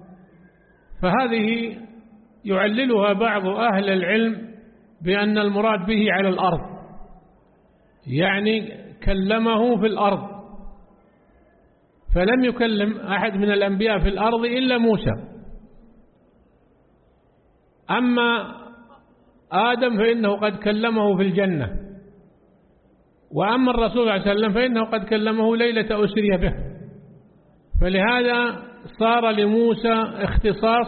فهذه يعللها بعض أهل العلم بأن المراد به على الأرض، يعني كلمه في الأرض، فلم يكلم أحد من الأنبياء في الأرض إلا موسى. أما آدم فإنه قد كلمه في الجنة، وأما الرسول صلى الله عليه وسلم فإنه قد كلمه ليلة أسري به، فلهذا صار لموسى اختصاص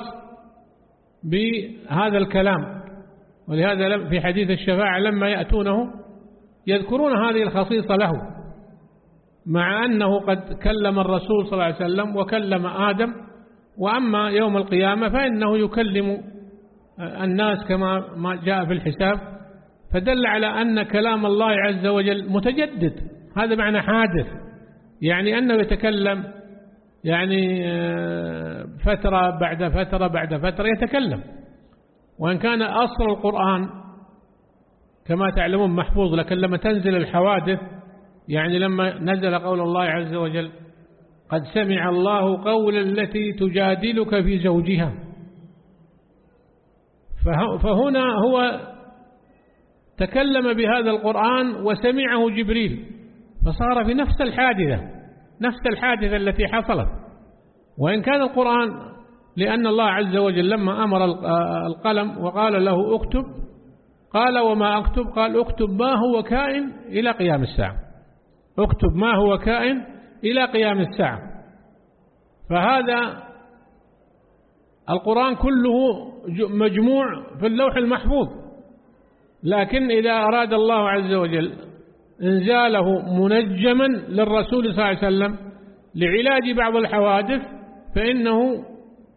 بهذا الكلام. ولهذا في حديث الشفاعة لما يأتونه يذكرون هذه الخصيصة له، مع أنه قد كلم الرسول صلى الله عليه وسلم وكلم آدم، وأما يوم القيامة فإنه يكلم الناس كما ما جاء في الحساب. فدل على أن كلام الله عز وجل متجدد، هذا معنى حادث، يعني أنه يتكلم يعني فترة بعد فترة بعد فترة يتكلم. وإن كان أصل القرآن كما تعلمون محفوظ، لكن لما تنزل الحوادث، يعني لما نزل قول الله عز وجل قد سمع الله قول التي تجادلك في زوجها، فهنا هو تكلم بهذا القرآن وسمعه جبريل، فصار في نفس الحادثة نفس الحادثة التي حصلت. وإن كان القرآن لأن الله عز وجل لما أمر القلم وقال له اكتب، قال وما أكتب؟ قال اكتب ما هو كائن إلى قيام الساعة، اكتب ما هو كائن إلى قيام الساعة. فهذا القرآن كله مجموع في اللوح المحفوظ، لكن إذا أراد الله عز وجل إنزاله منجما للرسول صلى الله عليه وسلم لعلاج بعض الحوادث، فإنه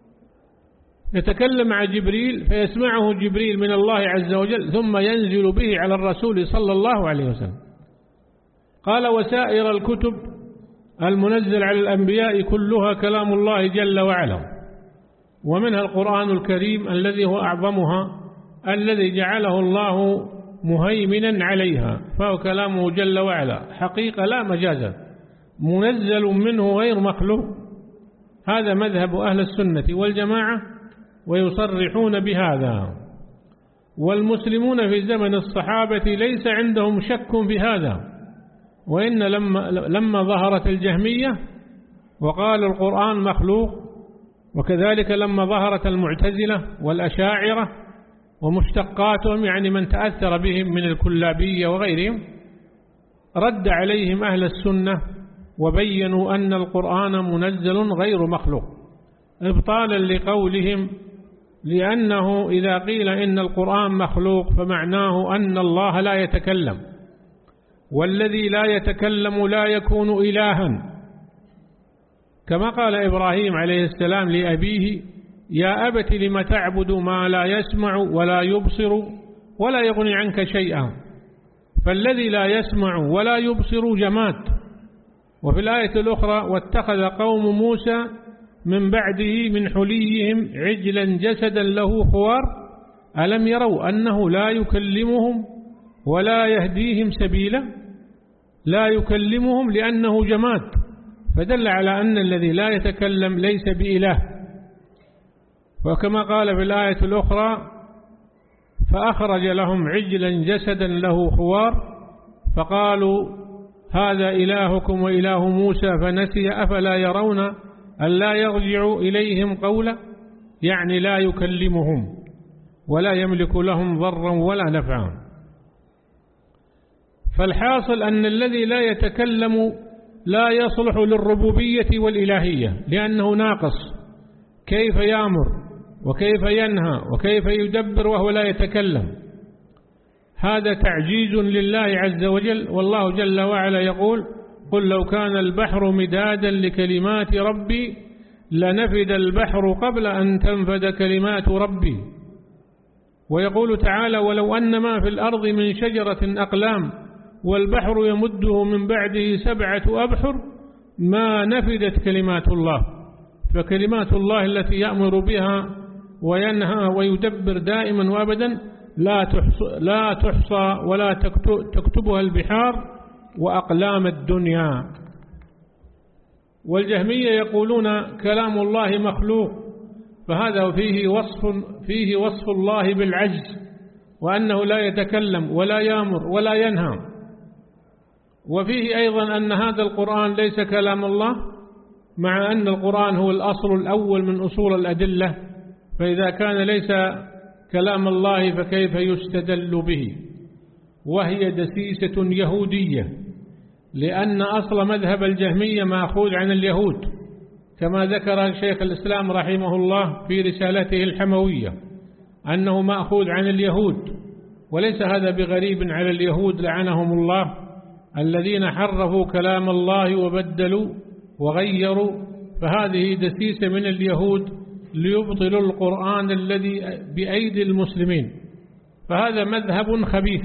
يتكلم مع جبريل فيسمعه جبريل من الله عز وجل، ثم ينزل به على الرسول صلى الله عليه وسلم. قال وسائر الكتب المنزل على الأنبياء كلها كلام الله جل وعلا، ومنها القرآن الكريم الذي هو أعظمها، الذي جعله الله مهيمنا عليها، فهو كلامه جل وعلا حقيقة لا مجازا، منزل منه غير مخلوق. هذا مذهب أهل السنة والجماعة ويصرحون بهذا. والمسلمون في زمن الصحابة ليس عندهم شك بهذا، وإن لما, لما ظهرت الجهمية وقالوا القرآن مخلوق، وكذلك لما ظهرت المعتزلة والأشاعرة ومشتقاتهم، يعني من تأثر بهم من الكلابية وغيرهم، رد عليهم أهل السنة وبينوا أن القرآن منزل غير مخلوق، إبطالا لقولهم، لأنه إذا قيل إن القرآن مخلوق فمعناه أن الله لا يتكلم، والذي لا يتكلم لا يكون إلها، كما قال إبراهيم عليه السلام لأبيه يا أبت لم تعبد ما لا يسمع ولا يبصر ولا يغني عنك شيئا. فالذي لا يسمع ولا يبصر جماد. وفي الآية الأخرى واتخذ قوم موسى من بعده من حليهم عجلا جسدا له خوار ألم يروا أنه لا يكلمهم ولا يهديهم سبيلا. لا يكلمهم لأنه جماد، فدل على أن الذي لا يتكلم ليس بإله. وكما قال في الآية الأخرى فأخرج لهم عجلا جسدا له خوار فقالوا هذا إلهكم وإله موسى فنسي أفلا يرون أن لا يرجع إليهم قولا، يعني لا يكلمهم ولا يملك لهم ضرا ولا نفعا. فالحاصل أن الذي لا يتكلم لا يصلح للربوبية والإلهية، لأنه ناقص. كيف يأمر وكيف ينهى وكيف يدبر وهو لا يتكلم؟ هذا تعجيز لله عز وجل. والله جل وعلا يقول: قل لو كان البحر مدادا لكلمات ربي لنفد البحر قبل أن تنفد كلمات ربي. ويقول تعالى: ولو أن ما في الأرض من شجرة أقلام والبحر يمده من بعده سبعة أبحر ما نفدت كلمات الله. فكلمات الله التي يأمر بها وينهى ويدبر دائما وأبدا لا تحصى, لا تحصى ولا تكتبها البحار وأقلام الدنيا. والجهمية يقولون كلام الله مخلوق، فهذا فيه وصف فيه وصف الله بالعجز، وأنه لا يتكلم ولا يأمر ولا ينهى. وفيه أيضا أن هذا القرآن ليس كلام الله، مع أن القرآن هو الأصل الأول من أصول الأدلة، فإذا كان ليس كلام الله فكيف يستدل به؟ وهي دسيسة يهودية، لأن أصل مذهب الجهمية مأخوذ عن اليهود، كما ذكر شيخ الإسلام رحمه الله في رسالته الحموية أنه مأخوذ عن اليهود. وليس هذا بغريب على اليهود لعنهم الله، الذين حرفوا كلام الله وبدلوا وغيروا، فهذه دسيسة من اليهود ليبطلوا القرآن الذي بأيدي المسلمين، فهذا مذهب خبيث.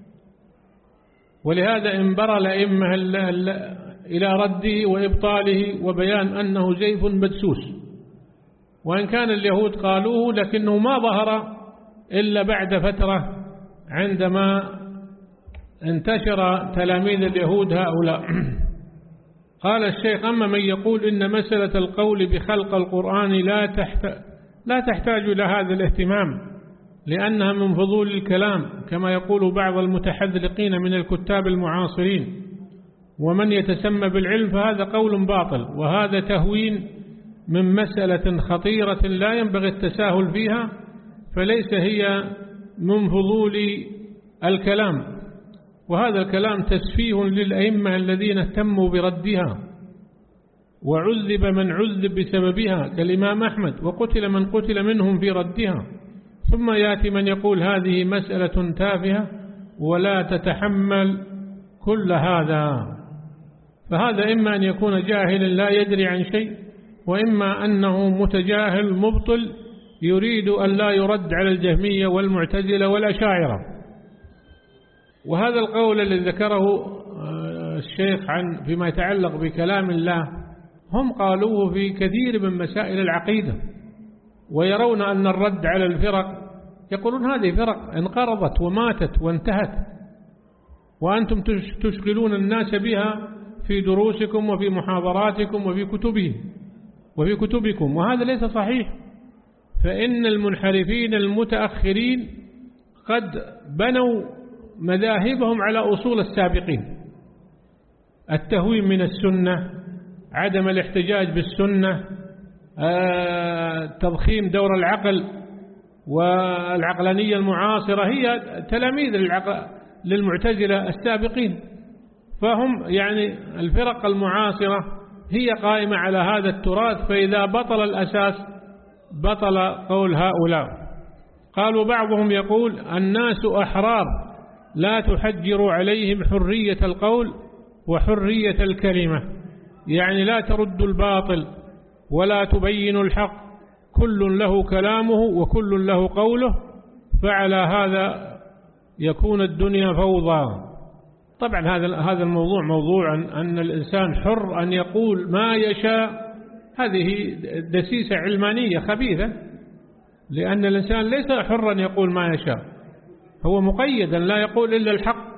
ولهذا انبر الأئمة إلى رده وإبطاله وبيان أنه زيف مدسوس. وإن كان اليهود قالوه لكنه ما ظهر إلا بعد فترة عندما انتشر تلاميذ اليهود هؤلاء. قال الشيخ: أما من يقول إن مسألة القول بخلق القرآن لا تحتاج, لا تحتاج إلى هذا الاهتمام، لأنها من فضول الكلام كما يقول بعض المتحذلقين من الكتاب المعاصرين ومن يتسمى بالعلم، فهذا قول باطل، وهذا تهوين من مسألة خطيرة لا ينبغي التساهل فيها، فليس هي من فضول الكلام. وهذا الكلام تسفيه للأئمة الذين اهتموا بردها، وعذب من عذب بسببها كالإمام أحمد، وقتل من قتل منهم في ردها. ثم يأتي من يقول هذه مسألة تافهة ولا تتحمل كل هذا. فهذا إما أن يكون جاهلا لا يدري عن شيء، وإما أنه متجاهل مبطل يريد أن لا يرد على الجهمية والمعتزلة والأشاعرة. وهذا القول الذي ذكره الشيخ عن فيما يتعلق بكلام الله هم قالوه في كثير من مسائل العقيدة، ويرون أن الرد على الفرق، يقولون هذه فرق انقرضت وماتت وانتهت، وأنتم تشغلون الناس بها في دروسكم وفي محاضراتكم وفي كتبهم وفي كتبكم، وهذا ليس صحيح. فإن المنحرفين المتأخرين قد بنوا مذاهبهم على أصول السابقين: التهوين من السنة، عدم الاحتجاج بالسنة، تضخيم دور العقل، والعقلانية المعاصرة هي تلاميذ للمعتزلة السابقين. فهم يعني الفرق المعاصرة هي قائمة على هذا التراث، فإذا بطل الأساس بطل قول هؤلاء. قالوا بعضهم يقول: الناس أحرار لا تحجروا عليهم حرية القول وحرية الكلمة، يعني لا تردوا الباطل ولا تبينوا الحق، كل له كلامه وكل له قوله، فعلى هذا يكون الدنيا فوضى. طبعا هذا هذا الموضوع موضوع أن الإنسان حر أن يقول ما يشاء، هذه دسيسة علمانية خبيثة، لأن الإنسان ليس حرا يقول ما يشاء، هو مقيدا لا يقول إلا الحق.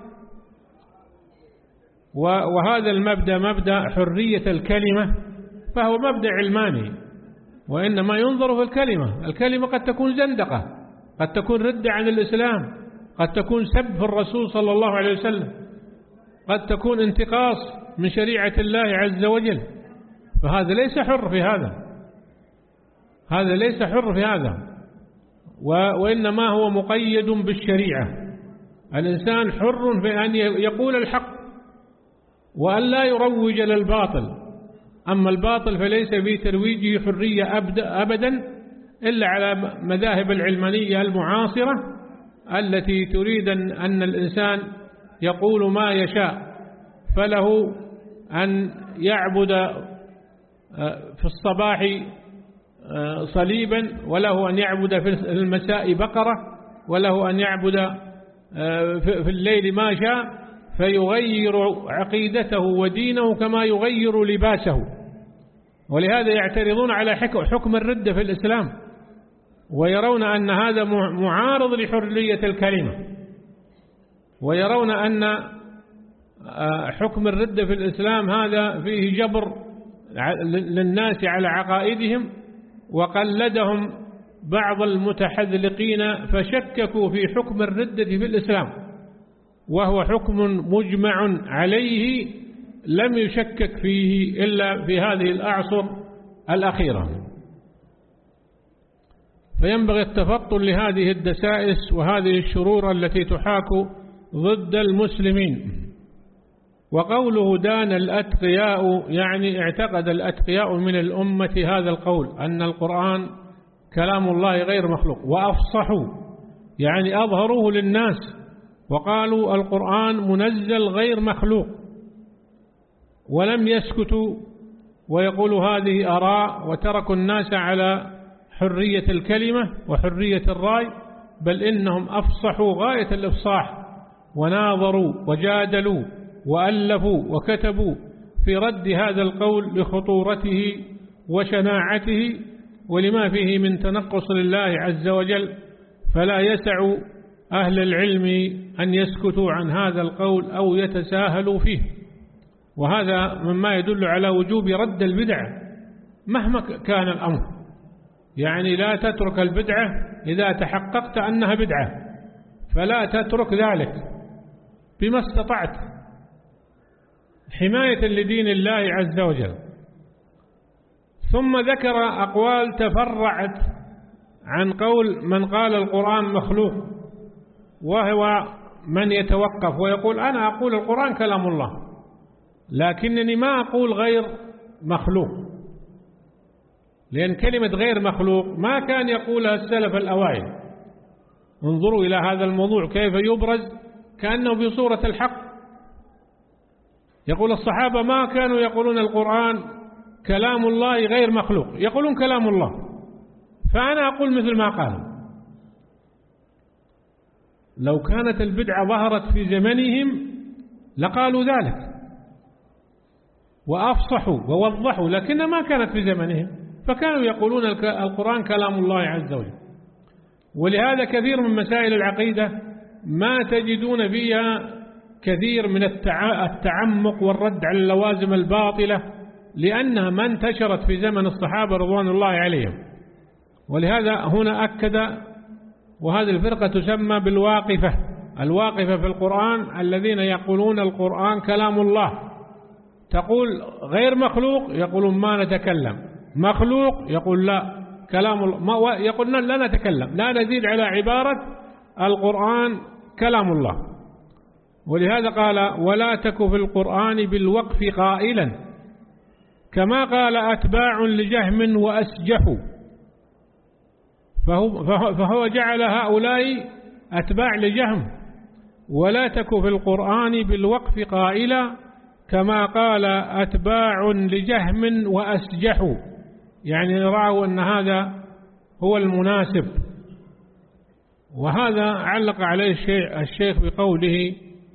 وهذا المبدأ مبدأ حرية الكلمة فهو مبدأ علماني، وإنما ينظر في الكلمة. الكلمة قد تكون زندقة، قد تكون ردة عن الإسلام، قد تكون سب في الرسول صلى الله عليه وسلم، قد تكون انتقاص من شريعة الله عز وجل، فهذا ليس حر في هذا، هذا ليس حر في هذا، وإنما هو مقيد بالشريعة. الإنسان حر في أن يقول الحق وأن لا يروج للباطل، أما الباطل فليس في ترويجه حرية أبدا إلا على مذاهب العلمانية المعاصرة التي تريد أن الإنسان يقول ما يشاء، فله أن يعبد في الصباح صليبا، وله أن يعبد في المساء بقرة، وله أن يعبد في الليل ما شاء، فيغير عقيدته ودينه كما يغير لباسه. ولهذا يعترضون على حكم الردة في الإسلام، ويرون أن هذا معارض لحرية الكلمة، ويرون أن حكم الردة في الإسلام هذا فيه جبر للناس على عقائدهم، وقلدهم بعض المتحذلقين فشككوا في حكم الردة في الإسلام، وهو حكم مجمع عليه لم يشكك فيه إلا في هذه الأعصر الأخيرة. فينبغي التفطن لهذه الدسائس وهذه الشرور التي تحاك ضد المسلمين. وقوله دان الأتقياء يعني اعتقد الأتقياء من الأمة هذا القول أن القرآن كلام الله غير مخلوق، وأفصحوا يعني أظهروه للناس وقالوا القرآن منزل غير مخلوق، ولم يسكتوا ويقولوا هذه آراء وتركوا الناس على حرية الكلمة وحرية الرأي، بل إنهم أفصحوا غاية الإفصاح وناظروا وجادلوا وألفوا وكتبوا في رد هذا القول لخطورته وشناعته ولما فيه من تنقص لله عز وجل، فلا يسع أهل العلم أن يسكتوا عن هذا القول أو يتساهلوا فيه. وهذا مما يدل على وجوب رد البدعة مهما كان الأمر، يعني لا تترك البدعة إذا تحققت أنها بدعة، فلا تترك ذلك بما استطعت حماية لدين الله عز وجل. ثم ذكر أقوال تفرعت عن قول من قال القرآن مخلوق، وهو من يتوقف ويقول أنا أقول القرآن كلام الله لكنني ما أقول غير مخلوق، لأن كلمة غير مخلوق ما كان يقولها السلف الأوائل. انظروا إلى هذا الموضوع كيف يبرز كأنه في صورة الحق. يقول الصحابة ما كانوا يقولون القرآن كلام الله غير مخلوق، يقولون كلام الله، فأنا أقول مثل ما قالوا. لو كانت البدعة ظهرت في زمنهم لقالوا ذلك وأفصحوا ووضحوا، لكن ما كانت في زمنهم، فكانوا يقولون القرآن كلام الله عز وجل. ولهذا كثير من مسائل العقيدة ما تجدون فيها كثير من التعمق والرد على اللوازم الباطلة، لأنها ما انتشرت في زمن الصحابة رضوان الله عليهم. ولهذا هنا أكد، وهذه الفرقة تسمى بالواقفة، الواقفة في القرآن الذين يقولون القرآن كلام الله. تقول غير مخلوق يقولون ما نتكلم، مخلوق يقول لا كلام الله، يقولون لا نتكلم، لا نزيد على عبارة القرآن كلام الله. ولهذا قال ولا تك في القرآن بالوقف قائلا، كما قال أتباع لجهم وأسجحوا، فهو, فهو جعل هؤلاء أتباع لجهم. ولا تك في القرآن بالوقف قائلا كما قال أتباع لجهم وأسجحوا، يعني رأوا أن هذا هو المناسب. وهذا علق عليه الشيخ بقوله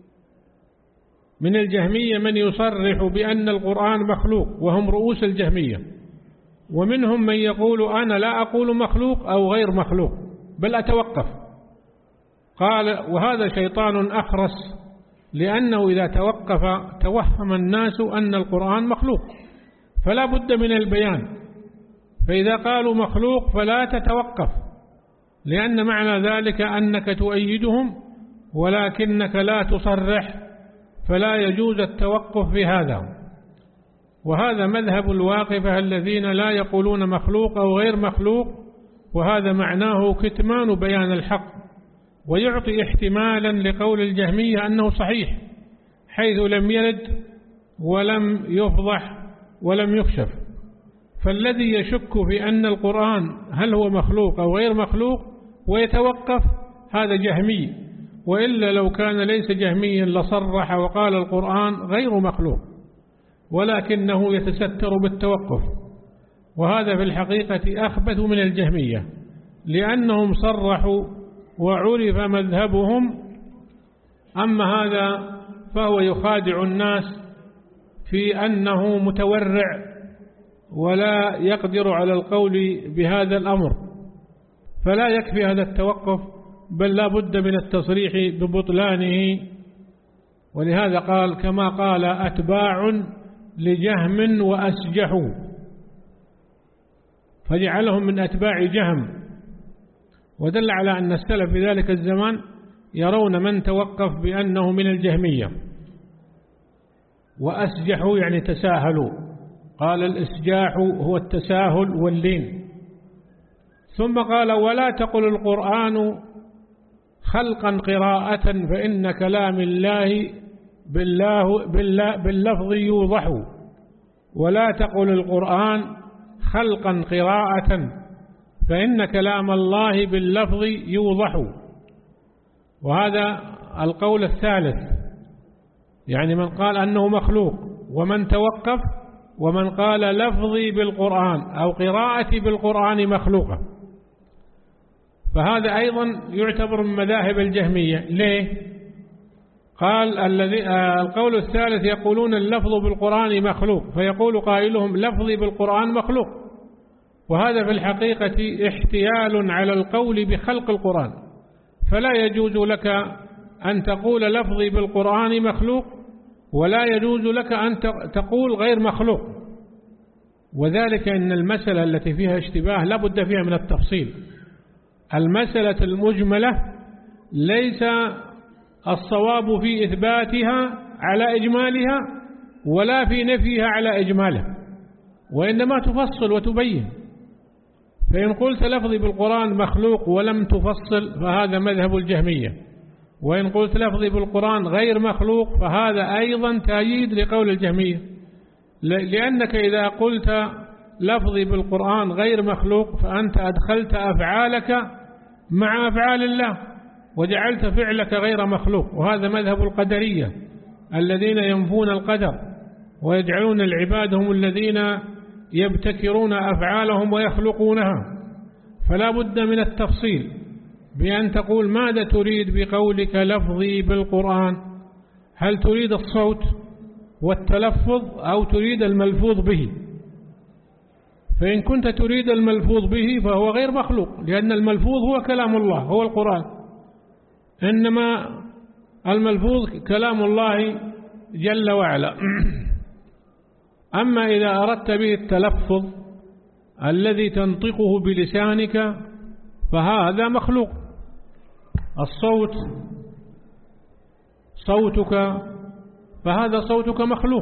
من الجهمية من يصرح بأن القرآن مخلوق وهم رؤوس الجهمية، ومنهم من يقول أنا لا أقول مخلوق أو غير مخلوق بل أتوقف. قال وهذا شيطان أخرس، لأنه إذا توقف توهم الناس أن القرآن مخلوق، فلا بد من البيان. فإذا قالوا مخلوق فلا تتوقف، لأن معنى ذلك أنك تؤيدهم ولكنك لا تصرح، فلا يجوز التوقف في هذا. وهذا مذهب الواقفة الذين لا يقولون مخلوق أو غير مخلوق، وهذا معناه كتمان بيان الحق ويعطي احتمالا لقول الجهمية أنه صحيح، حيث لم يرد ولم يفضح ولم يكشف. فالذي يشك في أن القرآن هل هو مخلوق أو غير مخلوق ويتوقف هذا جهمي، وإلا لو كان ليس جهميا لصرح وقال القرآن غير مخلوق، ولكنه يتستر بالتوقف. وهذا في الحقيقة أخبث من الجهمية، لأنهم صرحوا وعرف مذهبهم. أما هذا فهو يخادع الناس في أنه متورع ولا يقدر على القول بهذا الأمر، فلا يكفي هذا التوقف، بل لا بد من التصريح ببطلانه. ولهذا قال كما قال أتباع لجهم وأسجحوا، فجعلهم من أتباع جهم، ودل على أن السلف في ذلك الزمان يرون من توقف بأنه من الجهمية. وأسجحوا يعني تساهلوا، قال الإسجاح هو التساهل واللين. ثم قال ولا تقل القرآن خلقا قراءة فإن كلام الله بالله بالله باللفظ يوضح. ولا تقل القرآن خلقا قراءة فإن كلام الله باللفظ يوضح. وهذا القول الثالث، يعني من قال أنه مخلوق، ومن توقف، ومن قال لفظي بالقرآن أو قراءتي بالقرآن مخلوقة. فهذا أيضا يعتبر من مذاهب الجهمية. ليه؟ قال الذي القول الثالث يقولون اللفظ بالقرآن مخلوق، فيقول قائلهم لفظي بالقرآن مخلوق، وهذا في الحقيقة احتيال على القول بخلق القرآن. فلا يجوز لك أن تقول لفظي بالقرآن مخلوق، ولا يجوز لك أن تقول غير مخلوق. وذلك أن المسألة التي فيها اشتباه لا بد فيها من التفصيل. المسألة المجملة ليس الصواب في إثباتها على إجمالها ولا في نفيها على إجمالها، وإنما تفصل وتبين. فإن قلت لفظي بالقرآن مخلوق ولم تفصل فهذا مذهب الجهمية، وإن قلت لفظي بالقرآن غير مخلوق فهذا أيضا تأييد لقول الجهمية، لأنك إذا قلت لفظي بالقرآن غير مخلوق فأنت أدخلت أفعالك مع أفعال الله وجعلت فعلك غير مخلوق. وهذا مذهب القدرية الذين ينفون القدر ويجعلون العباد هم الذين يبتكرون أفعالهم ويخلقونها. فلا بد من التفصيل بأن تقول ماذا تريد بقولك لفظي بالقرآن، هل تريد الصوت والتلفظ أو تريد الملفوظ به؟ فإن كنت تريد الملفوظ به فهو غير مخلوق، لأن الملفوظ هو كلام الله هو القرآن، إنما الملفوظ كلام الله جل وعلا. أما إذا أردت به التلفظ الذي تنطقه بلسانك فهذا مخلوق. الصوت صوتك فهذا صوتك مخلوق،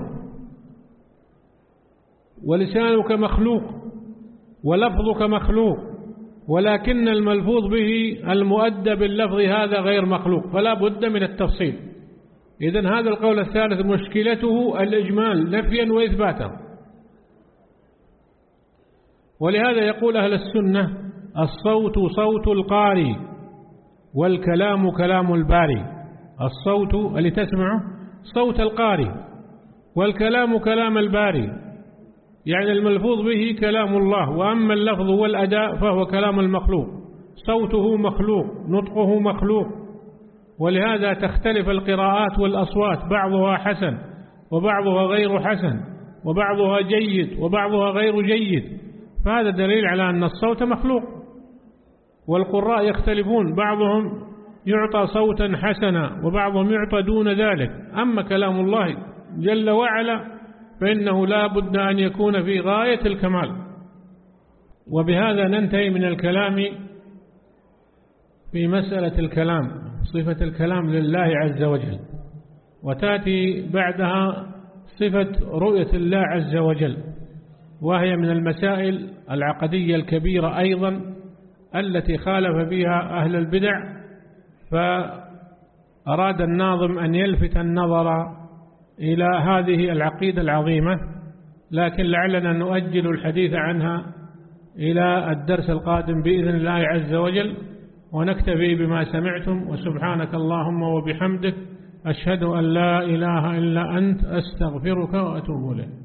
ولسانك مخلوق، ولفظك مخلوق، ولكن الملفوظ به المؤدى باللفظ هذا غير مخلوق، فلا بد من التفصيل. إذن هذا القول الثالث مشكلته الإجمال نفيا وإثباتا. ولهذا يقول أهل السنة الصوت صوت القاري والكلام كلام الباري. الصوت اللي تسمعه صوت القاري، والكلام كلام الباري، يعني الملفوظ به كلام الله، وأما اللفظ والأداء فهو كلام المخلوق. صوته مخلوق، نطقه مخلوق. ولهذا تختلف القراءات والأصوات، بعضها حسن وبعضها غير حسن، وبعضها جيد وبعضها غير جيد، فهذا دليل على أن الصوت مخلوق. والقراء يختلفون، بعضهم يعطى صوتا حسنا وبعضهم يعطى دون ذلك. أما كلام الله جل وعلا فإنه لا بد أن يكون في غاية الكمال. وبهذا ننتهي من الكلام في مسألة الكلام، صفة الكلام لله عز وجل، وتأتي بعدها صفة رؤية الله عز وجل، وهي من المسائل العقدية الكبيرة أيضا التي خالف فيها أهل البدع، فأراد الناظم أن يلفت النظر إلى هذه العقيدة العظيمة، لكن لعلنا نؤجل الحديث عنها إلى الدرس القادم بإذن الله عز وجل، ونكتفي بما سمعتم. وسبحانك اللهم وبحمدك، أشهد أن لا إله إلا أنت، أستغفرك وأتوب إليك.